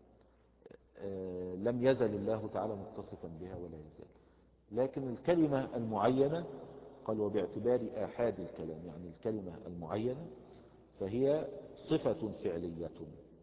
لم يزل الله تعالى متصفا بها ولا يزال. لكن الكلمة المعينة قال وباعتبار آحاد الكلام، يعني الكلمة المعينة فهي صفة فعلية.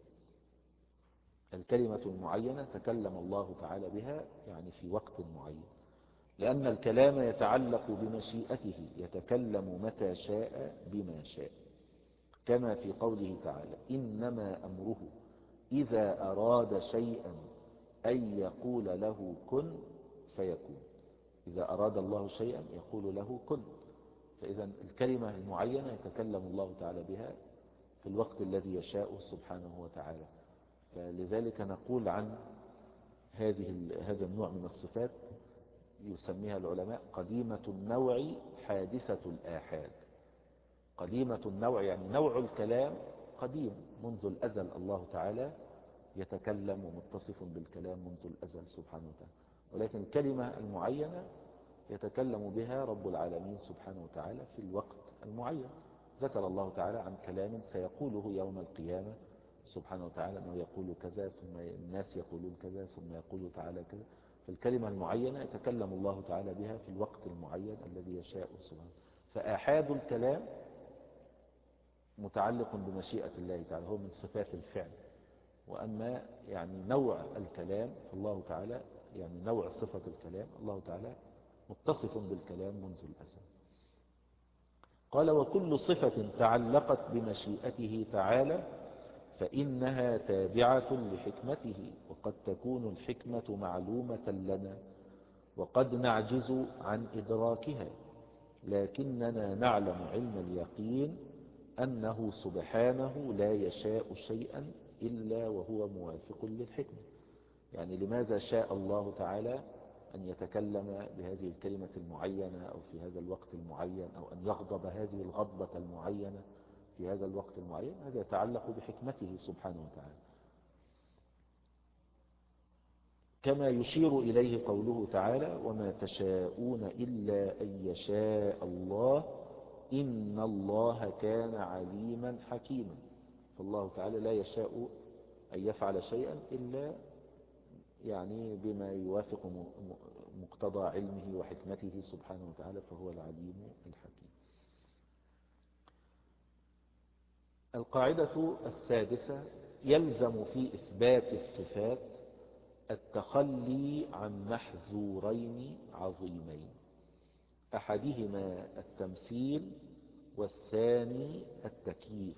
الكلمة المعينة تكلم الله تعالى بها يعني في وقت معين، لأن الكلام يتعلق بمشيئته، يتكلم متى شاء بما شاء، كما في قوله تعالى إنما أمره إذا أراد شيئا أن يقول له كن فيكون. إذا أراد الله شيئا يقول له كن. فإذا الكلمة المعينة يتكلم الله تعالى بها في الوقت الذي يشاء سبحانه وتعالى. فلذلك نقول عن هذه هذا النوع من الصفات يسميها العلماء قديمة النوع حادثة الآحاد. قديمة النوع يعني نوع الكلام قديم منذ الأزل، الله تعالى يتكلم ومتصف بالكلام منذ الأزل سبحانه وتعالى، ولكن الكلمة المعينة يتكلم بها رب العالمين سبحانه وتعالى في الوقت المعين. ذكر الله تعالى عن كلام سيقوله يوم القيامة سبحانه وتعالى أنه يقول كذا ثم الناس يقولون كذا ثم يقول تعالى كذا. فالكلمة المعينة يتكلم الله تعالى بها في الوقت المعين الذي يشاء سبحانه. فآحاد الكلام متعلق بمشيئة الله تعالى، هو من صفات الفعل. وأما يعني نوع الكلام فالله تعالى يعني نوع صفة الكلام الله تعالى متصف بالكلام منذ الأزل. قال وكل صفة تعلقت بمشيئته تعالى فإنها تابعة لحكمته، وقد تكون الحكمة معلومة لنا وقد نعجز عن إدراكها، لكننا نعلم علم اليقين أنه سبحانه لا يشاء شيئا إلا وهو موافق للحكمة. يعني لماذا شاء الله تعالى أن يتكلم بهذه الكلمة المعينة أو في هذا الوقت المعين، أو أن يغضب هذه الغضبة المعينة في هذا الوقت المعين؟ هذا يتعلق بحكمته سبحانه وتعالى، كما يشير إليه قوله تعالى وما تشاءون إلا أن يشاء الله إن الله كان عليما حكيما. فالله تعالى لا يشاء أن يفعل شيئا إلا يعني بما يوافق مقتضى علمه وحكمته سبحانه وتعالى، فهو العليم الحكيم. القاعدة السادسة يلزم في إثبات الصفات التخلي عن محذورين عظيمين، أحدهما التمثيل والثاني التكييف.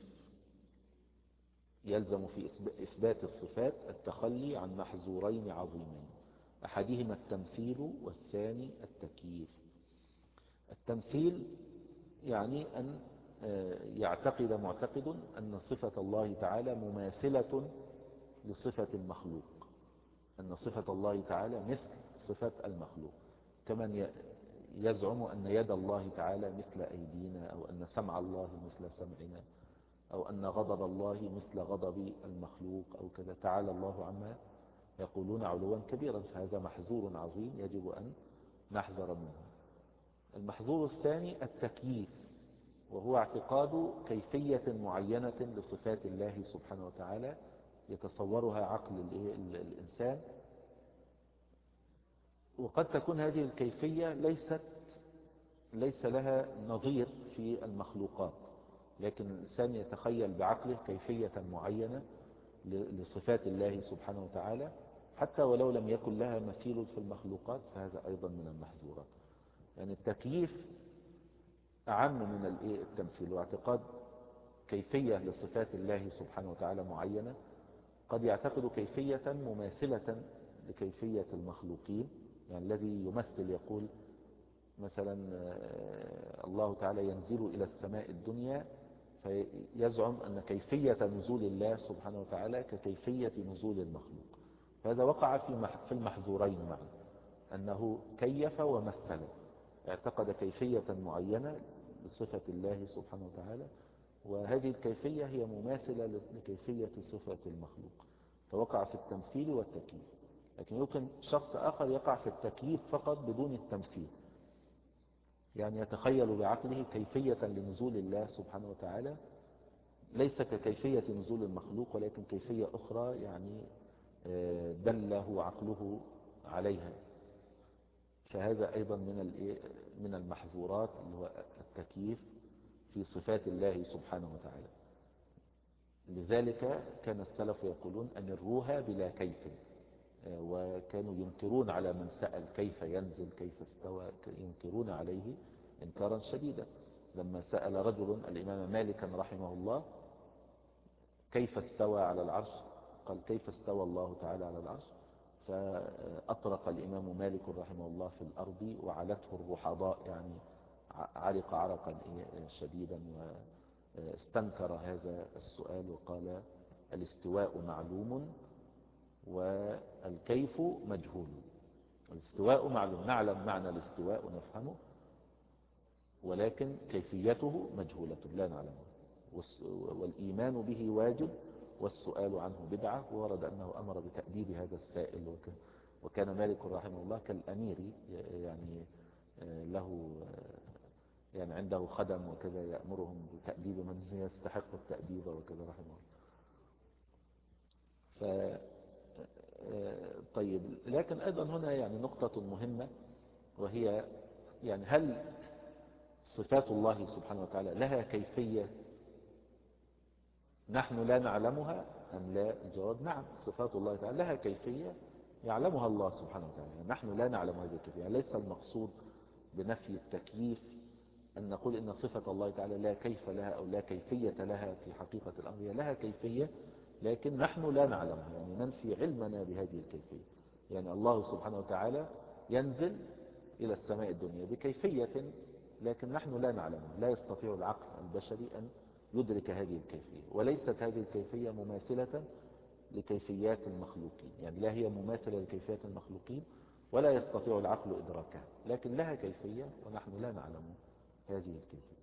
يلزم في إثبات الصفات التخلي عن محظورين عظيمين، أحدهما التمثيل والثاني التكييف. التمثيل يعني أن يعتقد معتقد أن صفة الله تعالى مماثلة لصفة المخلوق، أن صفة الله تعالى مثل صفة المخلوق، كمن يزعم أن يد الله تعالى مثل أيدينا، أو أن سمع الله مثل سمعنا، أو أن غضب الله مثل غضب المخلوق أو كذا. تعالى الله عما يقولون علوا كبيرا، فهذا محظور عظيم يجب أن نحذر منه. المحظور الثاني التكييف، وهو اعتقاد كيفية معينة لصفات الله سبحانه وتعالى يتصورها عقل الإنسان، وقد تكون هذه الكيفية ليست ليس لها نظير في المخلوقات، لكن الإنسان يتخيل بعقله كيفية معينة لصفات الله سبحانه وتعالى، حتى ولو لم يكن لها مثيل في المخلوقات، فهذا أيضا من المحظورات. يعني التكييف أعم من التمثيل، واعتقاد كيفية لصفات الله سبحانه وتعالى معينة. قد يعتقد كيفية مماثلة لكيفية المخلوقين، يعني الذي يمثل يقول مثلا الله تعالى ينزل إلى السماء الدنيا، فيزعم أن كيفية نزول الله سبحانه وتعالى ككيفية نزول المخلوق. فهذا وقع في المحظورين معا، أنه كيف ومثل، اعتقد كيفية معينة لصفة الله سبحانه وتعالى، وهذه الكيفية هي مماثلة لكيفية صفة المخلوق، فوقع في التمثيل والتكييف. لكن يمكن شخص آخر يقع في التكييف فقط بدون التمثيل، يعني يتخيل بعقله كيفية لنزول الله سبحانه وتعالى ليس ككيفية نزول المخلوق، ولكن كيفية أخرى يعني دله عقله عليها. فهذا أيضا من من المحظورات، اللي هو التكييف في صفات الله سبحانه وتعالى. لذلك كان السلف يقولون أمروها بلا كيف، وكانوا ينكرون على من سأل كيف ينزل كيف استوى، ينكرون عليه إنكارا شديدا. لما سأل رجل الإمام مالكا رحمه الله كيف استوى على العرش، قال كيف استوى الله تعالى على العرش، فأطرق الإمام مالك رحمه الله في الأرض وعلته الرحضاء، يعني عرق عرقا شديدا، واستنكر هذا السؤال وقال الاستواء معلوم والكيف مجهول. الاستواء معلوم، نعلم معنى الاستواء ونفهمه، ولكن كيفيته مجهولة لا نعلمه، والإيمان به واجب والسؤال عنه بدعة. وورد أنه أمر بتأديب هذا السائل، وكان مالك رحمه الله كالأمير، يعني له يعني عنده خدم وكذا يأمرهم بتأديب من يستحق التأديب وكذا رحمه الله. ف طيب، لكن أيضا هنا يعني نقطة مهمة، وهي يعني هل صفات الله سبحانه وتعالى لها كيفية نحن لا نعلمها أم لا؟ الجواب نعم، صفات الله تعالى لها كيفية يعلمها الله سبحانه وتعالى، نحن لا نعلم هذه الكيفية. ليس المقصود بنفي التكييف أن نقول إن صفة الله تعالى لا كيف لها أو لا كيفية لها، في حقيقة الأمر هي لها كيفية لكن نحن لا نعلمها، يعني ننفي علمنا بهذه الكيفية. يعني الله سبحانه وتعالى ينزل إلى السماء الدنيا بكيفية لكن نحن لا نعلمها، لا يستطيع العقل البشري أن يدرك هذه الكيفية، وليست هذه الكيفية مماثلة لكيفيات المخلوقين، يعني لا هي مماثلة لكيفيات المخلوقين ولا يستطيع العقل إدراكها، لكن لها كيفية ونحن لا نعلم هذه الكيفية.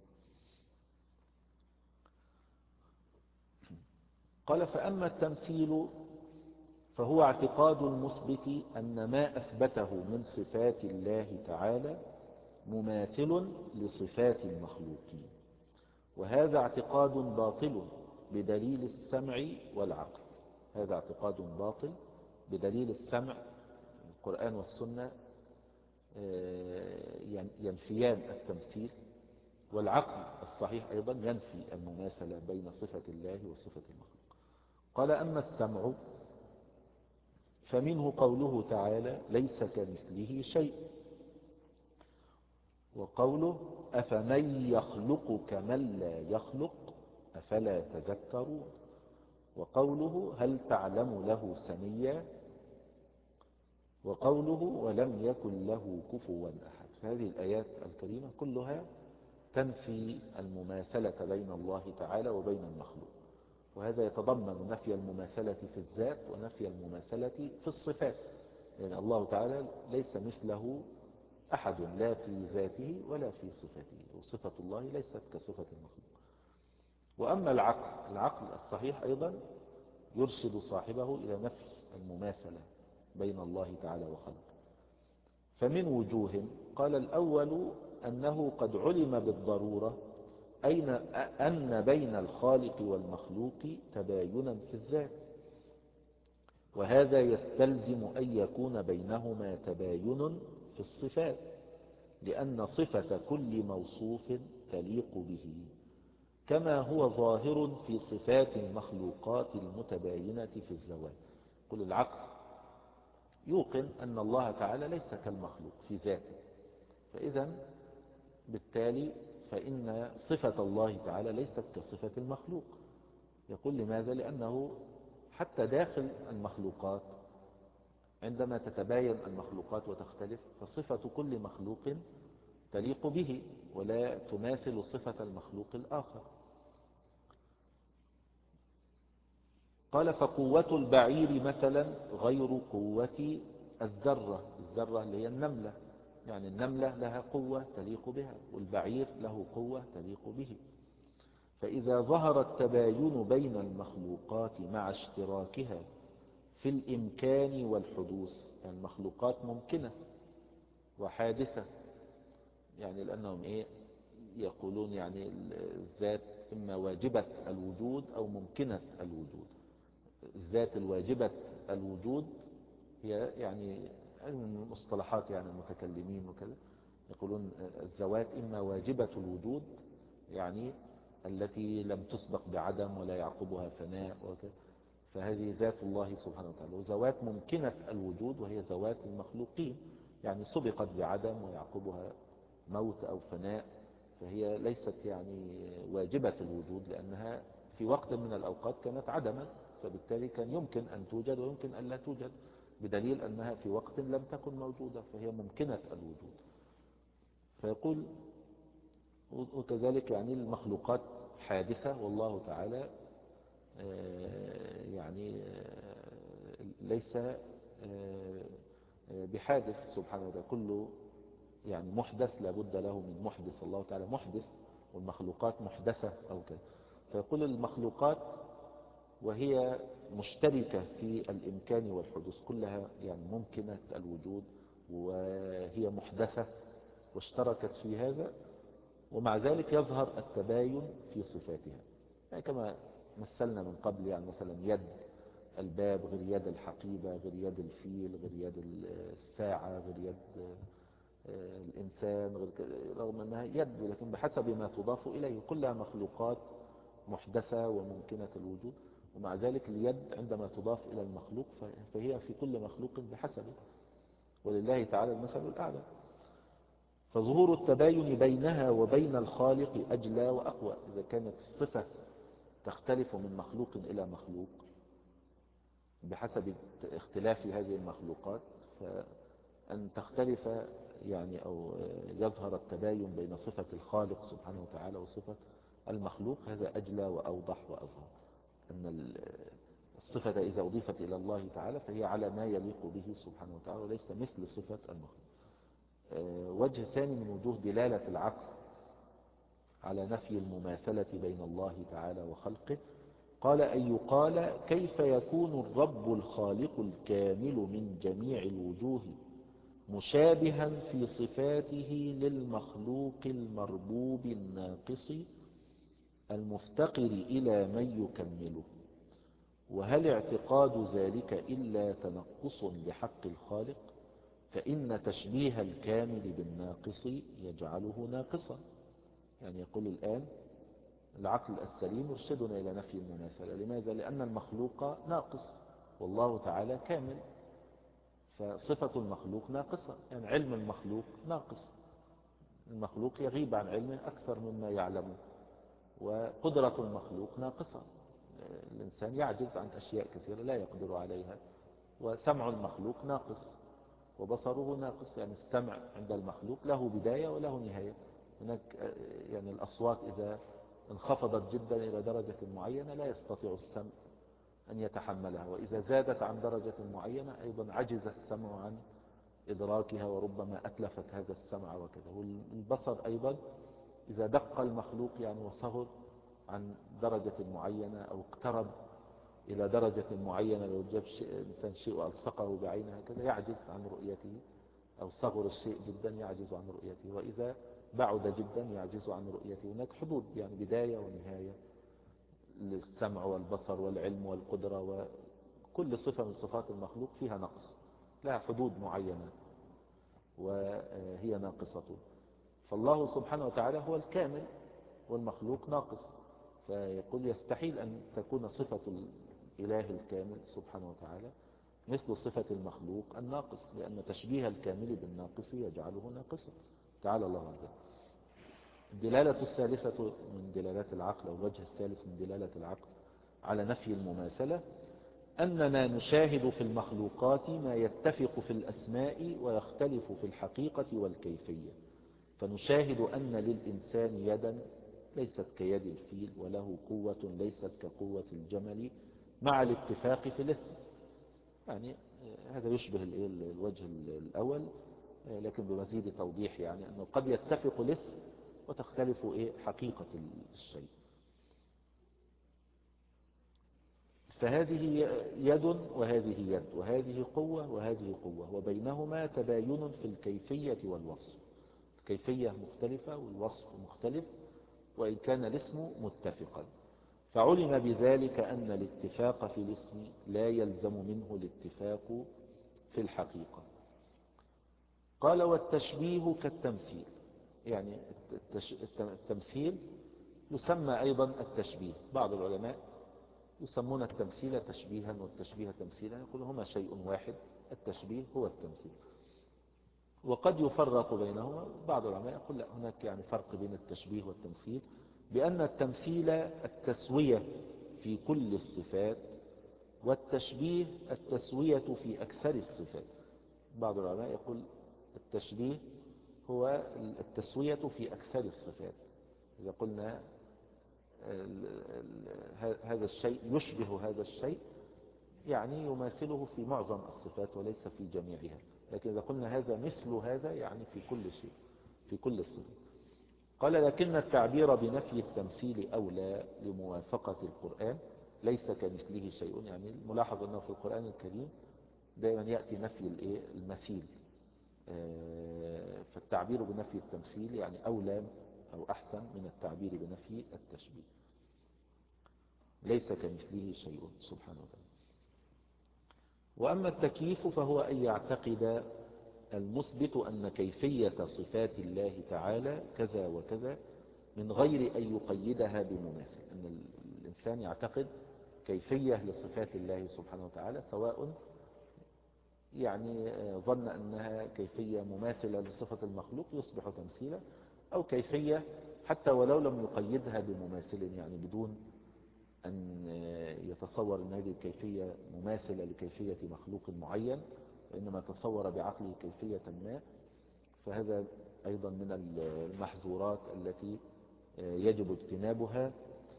قال فأما التمثيل فهو اعتقاد المثبت أن ما أثبته من صفات الله تعالى مماثل لصفات المخلوقين، وهذا اعتقاد باطل بدليل السمع والعقل. هذا اعتقاد باطل بدليل السمع، القرآن والسنة ينفيان التمثيل، والعقل الصحيح أيضا ينفي المماثلة بين صفة الله وصفة المخلوق. قال أما السمع فمنه قوله تعالى ليس كمثله شيء، وقوله أفمن يخلق كمن لا يخلق أفلا تذكرون، وقوله هل تعلم له سميا، وقوله ولم يكن له كفوا أحد. هذه الآيات الكريمة كلها تنفي المماثلة بين الله تعالى وبين المخلوق، وهذا يتضمن نفي المماثلة في الذات ونفي المماثلة في الصفات، لأن يعني الله تعالى ليس مثله أحد لا في ذاته ولا في صفته، وصفة الله ليست كصفة المخلوق. وأما العقل العقل الصحيح أيضا يرشد صاحبه إلى نفي المماثلة بين الله تعالى وخلقه. فمن وجوه قال الأول أنه قد علم بالضرورة أين أن بين الخالق والمخلوق تباينا في الذات، وهذا يستلزم أن يكون بينهما تباين في الصفات، لأن صفة كل موصوف تليق به، كما هو ظاهر في صفات المخلوقات المتباينة في الذوات. قل العقل يوقن أن الله تعالى ليس كالمخلوق في ذاته، فإذا بالتالي فإن صفة الله تعالى ليست كصفة المخلوق. يقول لماذا؟ لأنه حتى داخل المخلوقات عندما تتباين المخلوقات وتختلف فصفة كل مخلوق تليق به ولا تماثل صفة المخلوق الآخر. قال فقوة البعير مثلا غير قوة الذرة، الذرة اللي هي النملة، يعني النملة لها قوة تليق بها والبعير له قوة تليق به. فإذا ظهر التباين بين المخلوقات مع اشتراكها في الإمكان والحدوث، يعني المخلوقات ممكنة وحادثة، يعني لأنهم إيه يقولون يعني الذات إما واجبة الوجود أو ممكنة الوجود. الذات الواجبة الوجود هي يعني من المصطلحات يعني المتكلمين وكذا يقولون الذوات إما واجبة الوجود يعني التي لم تسبق بعدم ولا يعقبها فناء وكذا، فهذه ذات الله سبحانه وتعالى. وذوات ممكنة الوجود وهي ذوات المخلوقين، يعني سبقت بعدم ويعقبها موت أو فناء، فهي ليست يعني واجبة الوجود لأنها في وقت من الأوقات كانت عدما، فبالتالي كان يمكن أن توجد ويمكن أن لا توجد، بدليل أنها في وقت لم تكن موجودة، فهي ممكنة الوجود. فيقول وكذلك يعني المخلوقات حادثة والله تعالى يعني ليس بحادث سبحانه وتعالى، كله يعني محدث لابد له من محدث، الله تعالى محدث والمخلوقات محدثة أو كذا. فيقول المخلوقات وهي مشتركة في الإمكان والحدوث كلها يعني ممكنة الوجود وهي محدثة واشتركت في هذا، ومع ذلك يظهر التباين في صفاتها، يعني كما مثلنا من قبل، يعني مثلا يد الباب غير يد الحقيبة غير يد الفيل غير يد الساعة غير يد الإنسان غير، رغم أنها يد لكن بحسب ما تضاف إليه، كلها مخلوقات محدثة وممكنة الوجود، ومع ذلك اليد عندما تضاف إلى المخلوق فهي في كل مخلوق بحسبه، ولله تعالى المثل الأعلى. فظهور التباين بينها وبين الخالق أجلى وأقوى. إذا كانت الصفة تختلف من مخلوق إلى مخلوق بحسب اختلاف هذه المخلوقات، فأن تختلف يعني أو يظهر التباين بين صفة الخالق سبحانه وتعالى وصفة المخلوق، هذا أجلى وأوضح وأظهر أن الصفة إذا أضيفت إلى الله تعالى فهي على ما يليق به سبحانه وتعالى وليس مثل صفة المخلوق. وجه ثاني من وجوه دلالة العقل على نفي المماثلة بين الله تعالى وخلقه، قال أن يقال كيف يكون الرب الخالق الكامل من جميع الوجوه مشابها في صفاته للمخلوق المربوب الناقص المفتقر إلى من يكمله، وهل اعتقاد ذلك إلا تنقص لحق الخالق؟ فإن تشبيه الكامل بالناقص يجعله ناقصا. يعني يقول الآن العقل السليم يرشدنا إلى نفي المماثلة. لماذا؟ لأن المخلوق ناقص والله تعالى كامل، فصفة المخلوق ناقصة، يعني علم المخلوق ناقص، المخلوق يغيب عن علمه أكثر مما يعلمه، وقدرة المخلوق ناقصة، الإنسان يعجز عن أشياء كثيرة لا يقدر عليها. وسمع المخلوق ناقص وبصره ناقص، يعني السمع عند المخلوق له بداية وله نهاية. هناك يعني الأصوات إذا انخفضت جدا إلى درجة معينة لا يستطيع السمع أن يتحملها، وإذا زادت عن درجة معينة أيضا عجز السمع عن إدراكها وربما أتلفت هذا السمع وكذا. والبصر أيضا إذا دق المخلوق يعني وصهر عن درجة معينة أو اقترب إلى درجة معينة، لو جاب شيء إنسان شيء وألصقه بعينه هكذا يعجز عن رؤيته، أو صغر الشيء جدا يعجز عن رؤيته، وإذا بعد جدا يعجز عن رؤيته. هناك حدود يعني بداية ونهاية للسمع والبصر والعلم والقدرة، وكل صفة من صفات المخلوق فيها نقص، لها حدود معينة وهي ناقصة. فالله سبحانه وتعالى هو الكامل والمخلوق ناقص، فيقول يستحيل أن تكون صفة الإله الكامل سبحانه وتعالى مثل صفة المخلوق الناقص، لأن تشبيه الكامل بالناقص يجعله ناقصا. تعالى الله عز وجل. الدلالة الثالثة من دلالات العقل، أو الوجه الثالث من دلالة العقل على نفي المماثلة، أننا نشاهد في المخلوقات ما يتفق في الأسماء ويختلف في الحقيقة والكيفية. فنشاهد أن للإنسان يدا ليست كيد الفيل، وله قوة ليست كقوة الجمل، مع الاتفاق في الاسم. يعني هذا يشبه الوجه الأول لكن بمزيد توضيح، يعني أنه قد يتفق الاسم وتختلف حقيقة الشيء. فهذه يد وهذه يد، وهذه قوة وهذه قوة، وبينهما تباين في الكيفية والوصف. الكيفية مختلفة والوصف مختلف، وإن كان الاسم متفقا. فعلم بذلك أن الاتفاق في الاسم لا يلزم منه الاتفاق في الحقيقة. قال والتشبيه كالتمثيل، يعني التمثيل يسمى أيضا التشبيه. بعض العلماء يسمون التمثيل تشبيها والتشبيه تمثيلا، يقول هما شيء واحد، التشبيه هو التمثيل. وقد يفرق بينهما، بعض العلماء يقول لا، هناك يعني فرق بين التشبيه والتمثيل، بأن التمثيل التسوية في كل الصفات، والتشبيه التسوية في أكثر الصفات. بعض العلماء يقول التشبيه هو التسوية في أكثر الصفات. إذا قلنا هذا الشيء يشبه هذا الشيء يعني يماثله في معظم الصفات وليس في جميعها، لكن إذا قلنا هذا مثل هذا يعني في كل شيء، في كل الصفات. قال لكن التعبير بنفي التمثيل أولى لموافقة القرآن، ليس كمثله شيء. يعني الملاحظ أنه في القرآن الكريم دائما يأتي نفي المثيل، فالتعبير بنفي التمثيل يعني أولى أو أحسن من التعبير بنفي التشبيه. ليس كمثله شيء سبحانه وتعالى. وأما التكييف فهو أن يعتقد المثبت أن كيفية صفات الله تعالى كذا وكذا من غير أن يقيدها بمماثل. أن الإنسان يعتقد كيفية لصفات الله سبحانه وتعالى، سواء يعني ظن أنها كيفية مماثلة لصفة المخلوق يصبح تمثيلا، أو كيفية حتى ولو لم يقيدها بمماثل، يعني بدون أن يتصور أن هذه الكيفية مماثلة لكيفية مخلوق معين، وإنما تصور بعقله كيفية ما، فهذا أيضا من المحظورات التي يجب اجتنابها،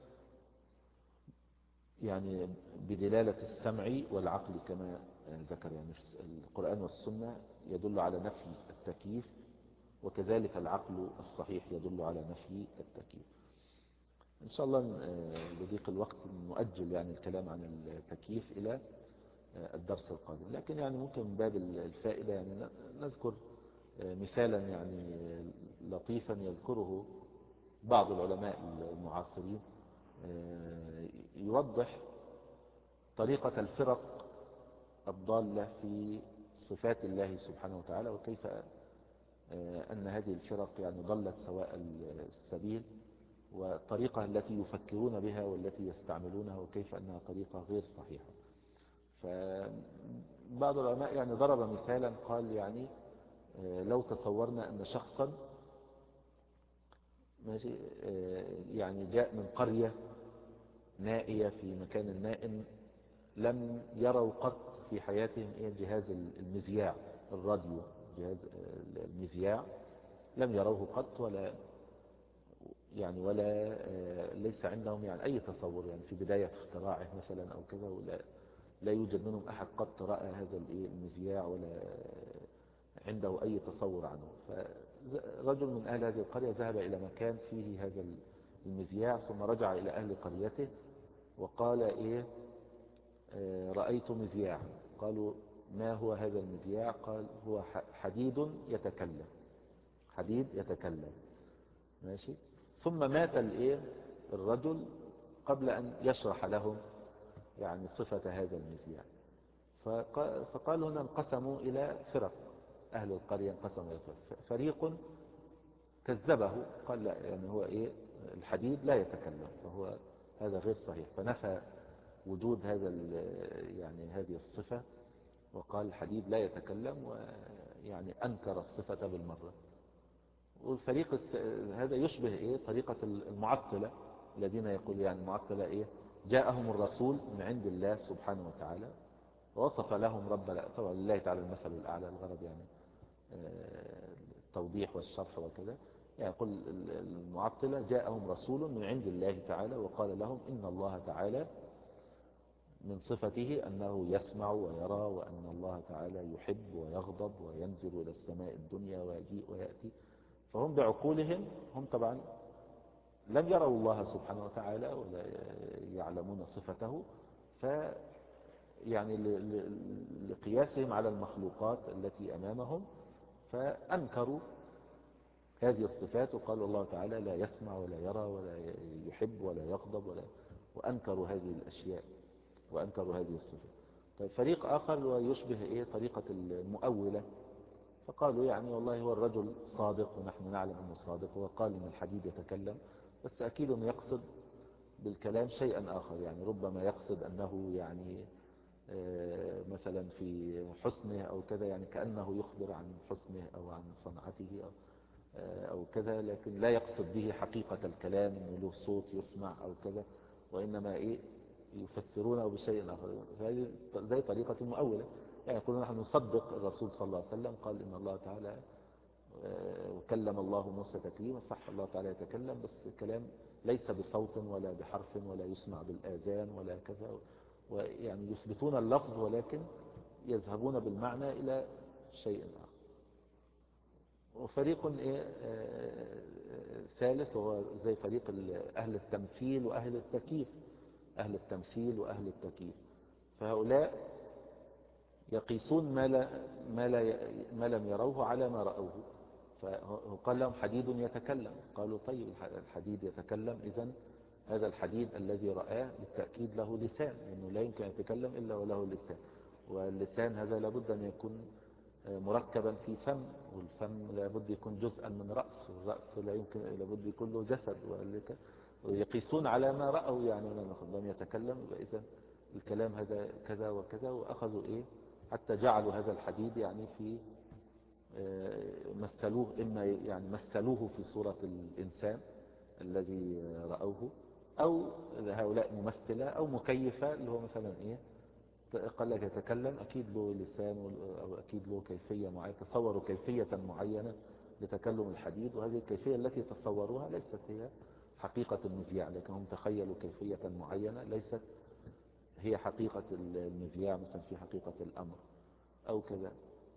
يعني بدلالة السمع والعقل كما ذكر. يعني القرآن والسنة يدل على نفي التكييف، وكذلك العقل الصحيح يدل على نفي التكييف. إن شاء الله لضيق الوقت نؤجل يعني الكلام عن التكييف إلى الدرس القادم، لكن يعني ممكن من باب الفائدة يعني نذكر مثالا يعني لطيفا يذكره بعض العلماء المعاصرين يوضح طريقة الفرق الضالة في صفات الله سبحانه وتعالى، وكيف أن هذه الفرق يعني ضلت سواء السبيل، والطريقة التي يفكرون بها والتي يستعملونها وكيف أنها طريقة غير صحيحة. فبعض العلماء يعني ضرب مثالا، قال يعني لو تصورنا أن شخصا ماشي. آه، يعني جاء من قرية نائية في مكان نائم، لم يروا قط في حياتهم إيه جهاز المذياع، الراديو، جهاز آه، المذياع لم يروه قط، ولا يعني ولا آه، ليس عندهم يعني أي تصور يعني في بداية اختراعه مثلا أو كذا، ولا لا يوجد منهم أحد قط رأى هذا الإيه المذياع، ولا عنده أي تصور عنه. فرجل من أهل هذه القرية ذهب إلى مكان فيه هذا المذياع، ثم رجع إلى أهل قريته وقال إيه آه، رأيت مذياع. قالوا ما هو هذا المذياع؟ قال هو حديد يتكلم، حديد يتكلم. ماشي. ثم مات الايه الرجل قبل أن يشرح لهم يعني صفة هذا المذياع. فقال فقالوا هنا انقسموا إلى فرق، أهل القرية انقسموا إلى فرق. فريق كذبه، قال لا يعني هو إيه الحديد لا يتكلم، فهو هذا غير صحيح، فنفى وجود هذا يعني هذه الصفة، وقال الحديد لا يتكلم، ويعني أنكر الصفة بالمرة. والفريق هذا يشبه إيه طريقة المعطلة الذين يقول يعني المعطلة إيه جاءهم الرسول من عند الله سبحانه وتعالى ووصف لهم رب، طبعا لله تعالى المثل الأعلى، الغرض يعني التوضيح والشرح وكذا. يعني يقول المعطلة جاءهم رسول من عند الله تعالى وقال لهم إن الله تعالى من صفته أنه يسمع ويرى، وأن الله تعالى يحب ويغضب وينزل إلى السماء الدنيا ويجيء ويأتي. فهم بعقولهم هم طبعا لم يروا الله سبحانه وتعالى ولا يعلمون صفته، ف يعني لقياسهم على المخلوقات التي أمامهم فأنكروا هذه الصفات، وقالوا الله تعالى لا يسمع ولا يرى ولا يحب ولا يغضب ولا، وأنكروا هذه الأشياء وأنكروا هذه الصفات. طيب فريق آخر ويشبه إيه طريقة المؤولة، فقالوا يعني والله هو الرجل صادق ونحن نعلم أنه صادق، وقال إن الحديد يتكلم، بس أكيد أنه يقصد بالكلام شيئا آخر، يعني ربما يقصد أنه يعني مثلا في حسنه أو كذا، يعني كأنه يخبر عن حسنه أو عن صنعته أو, أو كذا، لكن لا يقصد به حقيقة الكلام أنه له صوت يسمع أو كذا، وإنما إيه يفسرونه بشيء آخر. فهذه زي طريقة المؤولة، يعني يقولون نحن نصدق الرسول صلى الله عليه وسلم قال إن الله تعالى وكلم الله موسى تكليما، صح الله تعالى يتكلم، بس كلام ليس بصوت ولا بحرف ولا يسمع بالآذان ولا كذا، ويعني يثبتون اللفظ ولكن يذهبون بالمعنى إلى شيء آخر. وفريق إيه ثالث وهو زي فريق أهل التمثيل وأهل التكييف، أهل التمثيل وأهل التكييف. فهؤلاء يقيسون ما, لا ما, لا ما لم يروه على ما رأوه. فقال لهم حديد يتكلم، قالوا طيب الحديد يتكلم، إذن هذا الحديد الذي رآه بالتأكيد له لسان، لأنه لا يمكن أن يتكلم إلا وله لسان، واللسان هذا لابد أن يكون مركبا في فم، والفم لابد يكون جزءا من رأس، والرأس لا يمكن لابد يكون له جسد، ويقيسون على ما رأوا يعني لم يتكلم، إذن الكلام هذا كذا وكذا، وأخذوا إيه حتى جعلوا هذا الحديد يعني في مثلوه، إما يعني مثلوه في صورة الإنسان الذي رأوه، أو هؤلاء ممثلة أو مكيفة، اللي هو مثلا إيه قال لك يتكلم أكيد له لسان أو أكيد له كيفية معينة، تصوروا كيفية معينة لتكلم الحديد، وهذه الكيفية التي تصوروها ليست هي حقيقة المذياع، لكنهم تخيلوا كيفية معينة ليست هي حقيقة المذياع، مثلا في حقيقة الأمر أو كذا.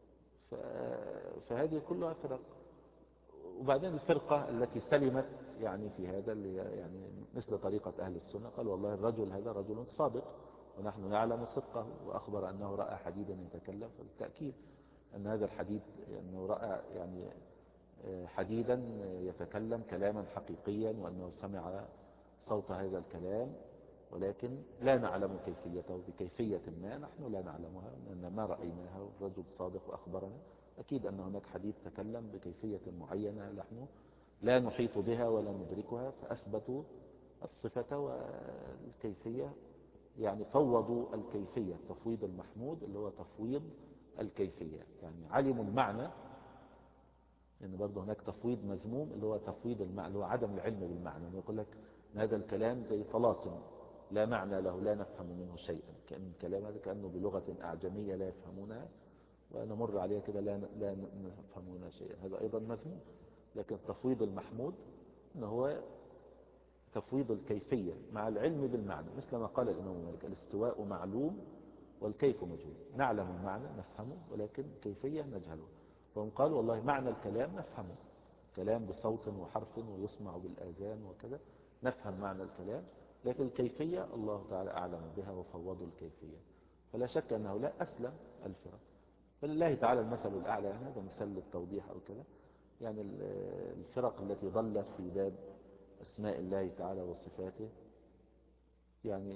فهذه كلها فرق. وبعدين الفرقة التي سلمت يعني في هذا اللي يعني مثل طريقة أهل السنة، قال والله الرجل هذا رجل صادق ونحن نعلم صدقه، وأخبر أنه رأى حديدا يتكلم، فالتأكيد أن هذا الحديد أنه رأى يعني حديدا يتكلم كلاما حقيقيا، وأنه سمع صوت هذا الكلام، ولكن لا نعلم كيفيته بكيفية ما نحن لا نعلمها، لأن ما رأيناها، والرجل صادق وأخبرنا أكيد أن هناك حديث تكلم بكيفية معينة نحن لا نحيط بها ولا ندركها، فأثبتوا الصفة والكيفية، يعني فوضوا الكيفية، تفويض المحمود اللي هو تفويض الكيفية، يعني علموا المعنى لأن برضه هناك تفويض مذموم اللي هو تفويض المعنى، اللي هو عدم العلم بالمعنى، يعني يقول لك هذا الكلام زي طلاسم لا معنى له لا نفهم منه شيئا، كأن الكلام هذا كأنه بلغة أعجمية لا يفهمونها ونمر عليها كده لا لا نفهم منها شيئا، هذا أيضا مذموم. لكن التفويض المحمود أنه هو تفويض الكيفية مع العلم بالمعنى، مثل ما قال الإمام مالك الاستواء معلوم والكيف مجهول، نعلم المعنى نفهمه ولكن كيفية نجهله. فهم قالوا والله معنى الكلام نفهمه، كلام بصوت وحرف ويسمع بالآذان وكذا، نفهم معنى الكلام، لكن الكيفية الله تعالى أعلم بها وفوضوا الكيفية. فلا شك أن هؤلاء أسلم الفرق، فلله تعالى المثل الأعلى، يعني هذا مثال للتوضيح أو كذا. يعني الفرق التي ضلت في باب أسماء الله تعالى وصفاته، يعني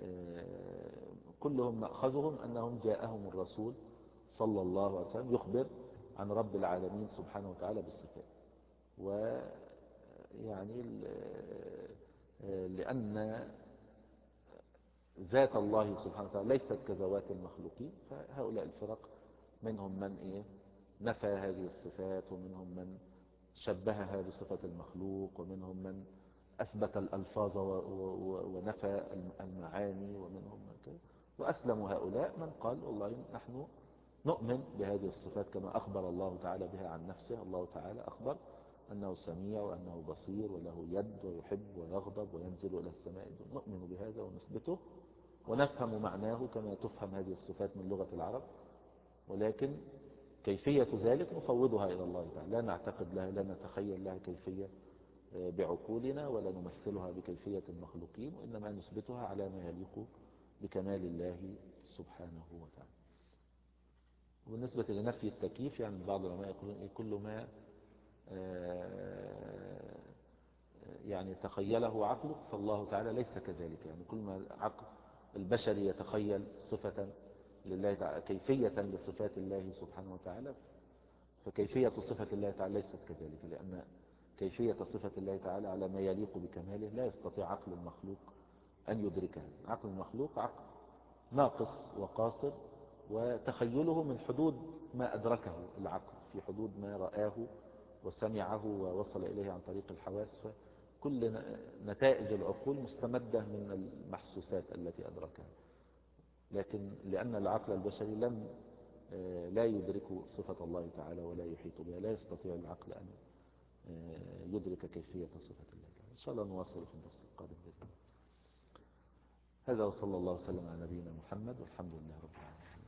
كلهم مأخذهم أنهم جاءهم الرسول صلى الله عليه وسلم يخبر عن رب العالمين سبحانه وتعالى بالصفات، ويعني لأن ذات الله سبحانه وتعالى ليست كذوات المخلوقين، فهؤلاء الفرق منهم من إيه نفى هذه الصفات، ومنهم من شبهها بصفة المخلوق، ومنهم من أثبت الألفاظ ونفى المعاني، ومنهم من كده. وأسلموا هؤلاء من قال والله نحن نؤمن بهذه الصفات كما أخبر الله تعالى بها عن نفسه. الله تعالى أخبر أنه سميع وأنه بصير وله يد ويحب ويغضب وينزل إلى السماء، نؤمن بهذا ونثبته ونفهم معناه كما تفهم هذه الصفات من لغة العرب، ولكن كيفية ذلك نفوضها إلى الله تعالى، لا نعتقد لها، لا نتخيل لها كيفية بعقولنا، ولا نمثلها بكيفية المخلوقين، وإنما نثبتها على ما يليق بكمال الله سبحانه وتعالى. وبالنسبة لنفي التكييف، يعني بعض العلماء يقولون إيه كل ما يعني تخيله عقلك فالله تعالى ليس كذلك، يعني كل ما عقل البشري يتخيل صفة لله تعالى كيفية لصفات الله سبحانه وتعالى، فكيفية صفة الله تعالى ليست كذلك، لأن كيفية صفة الله تعالى على ما يليق بكماله لا يستطيع عقل المخلوق أن يدركها. عقل المخلوق عقل ناقص وقاصر، وتخيله من حدود ما أدركه العقل، في حدود ما رآه وسمعه ووصل إليه عن طريق الحواس، فكل نتائج العقول مستمدة من المحسوسات التي أدركها. لكن لأن العقل البشري لم لا يدرك صفة الله تعالى ولا يحيط بها، لا يستطيع العقل أن يدرك كيفية صفة الله تعالى. إن شاء الله نواصل في الدرس القادم بإذن الله. هذا وصلى الله وسلم على نبينا محمد والحمد لله رب العالمين.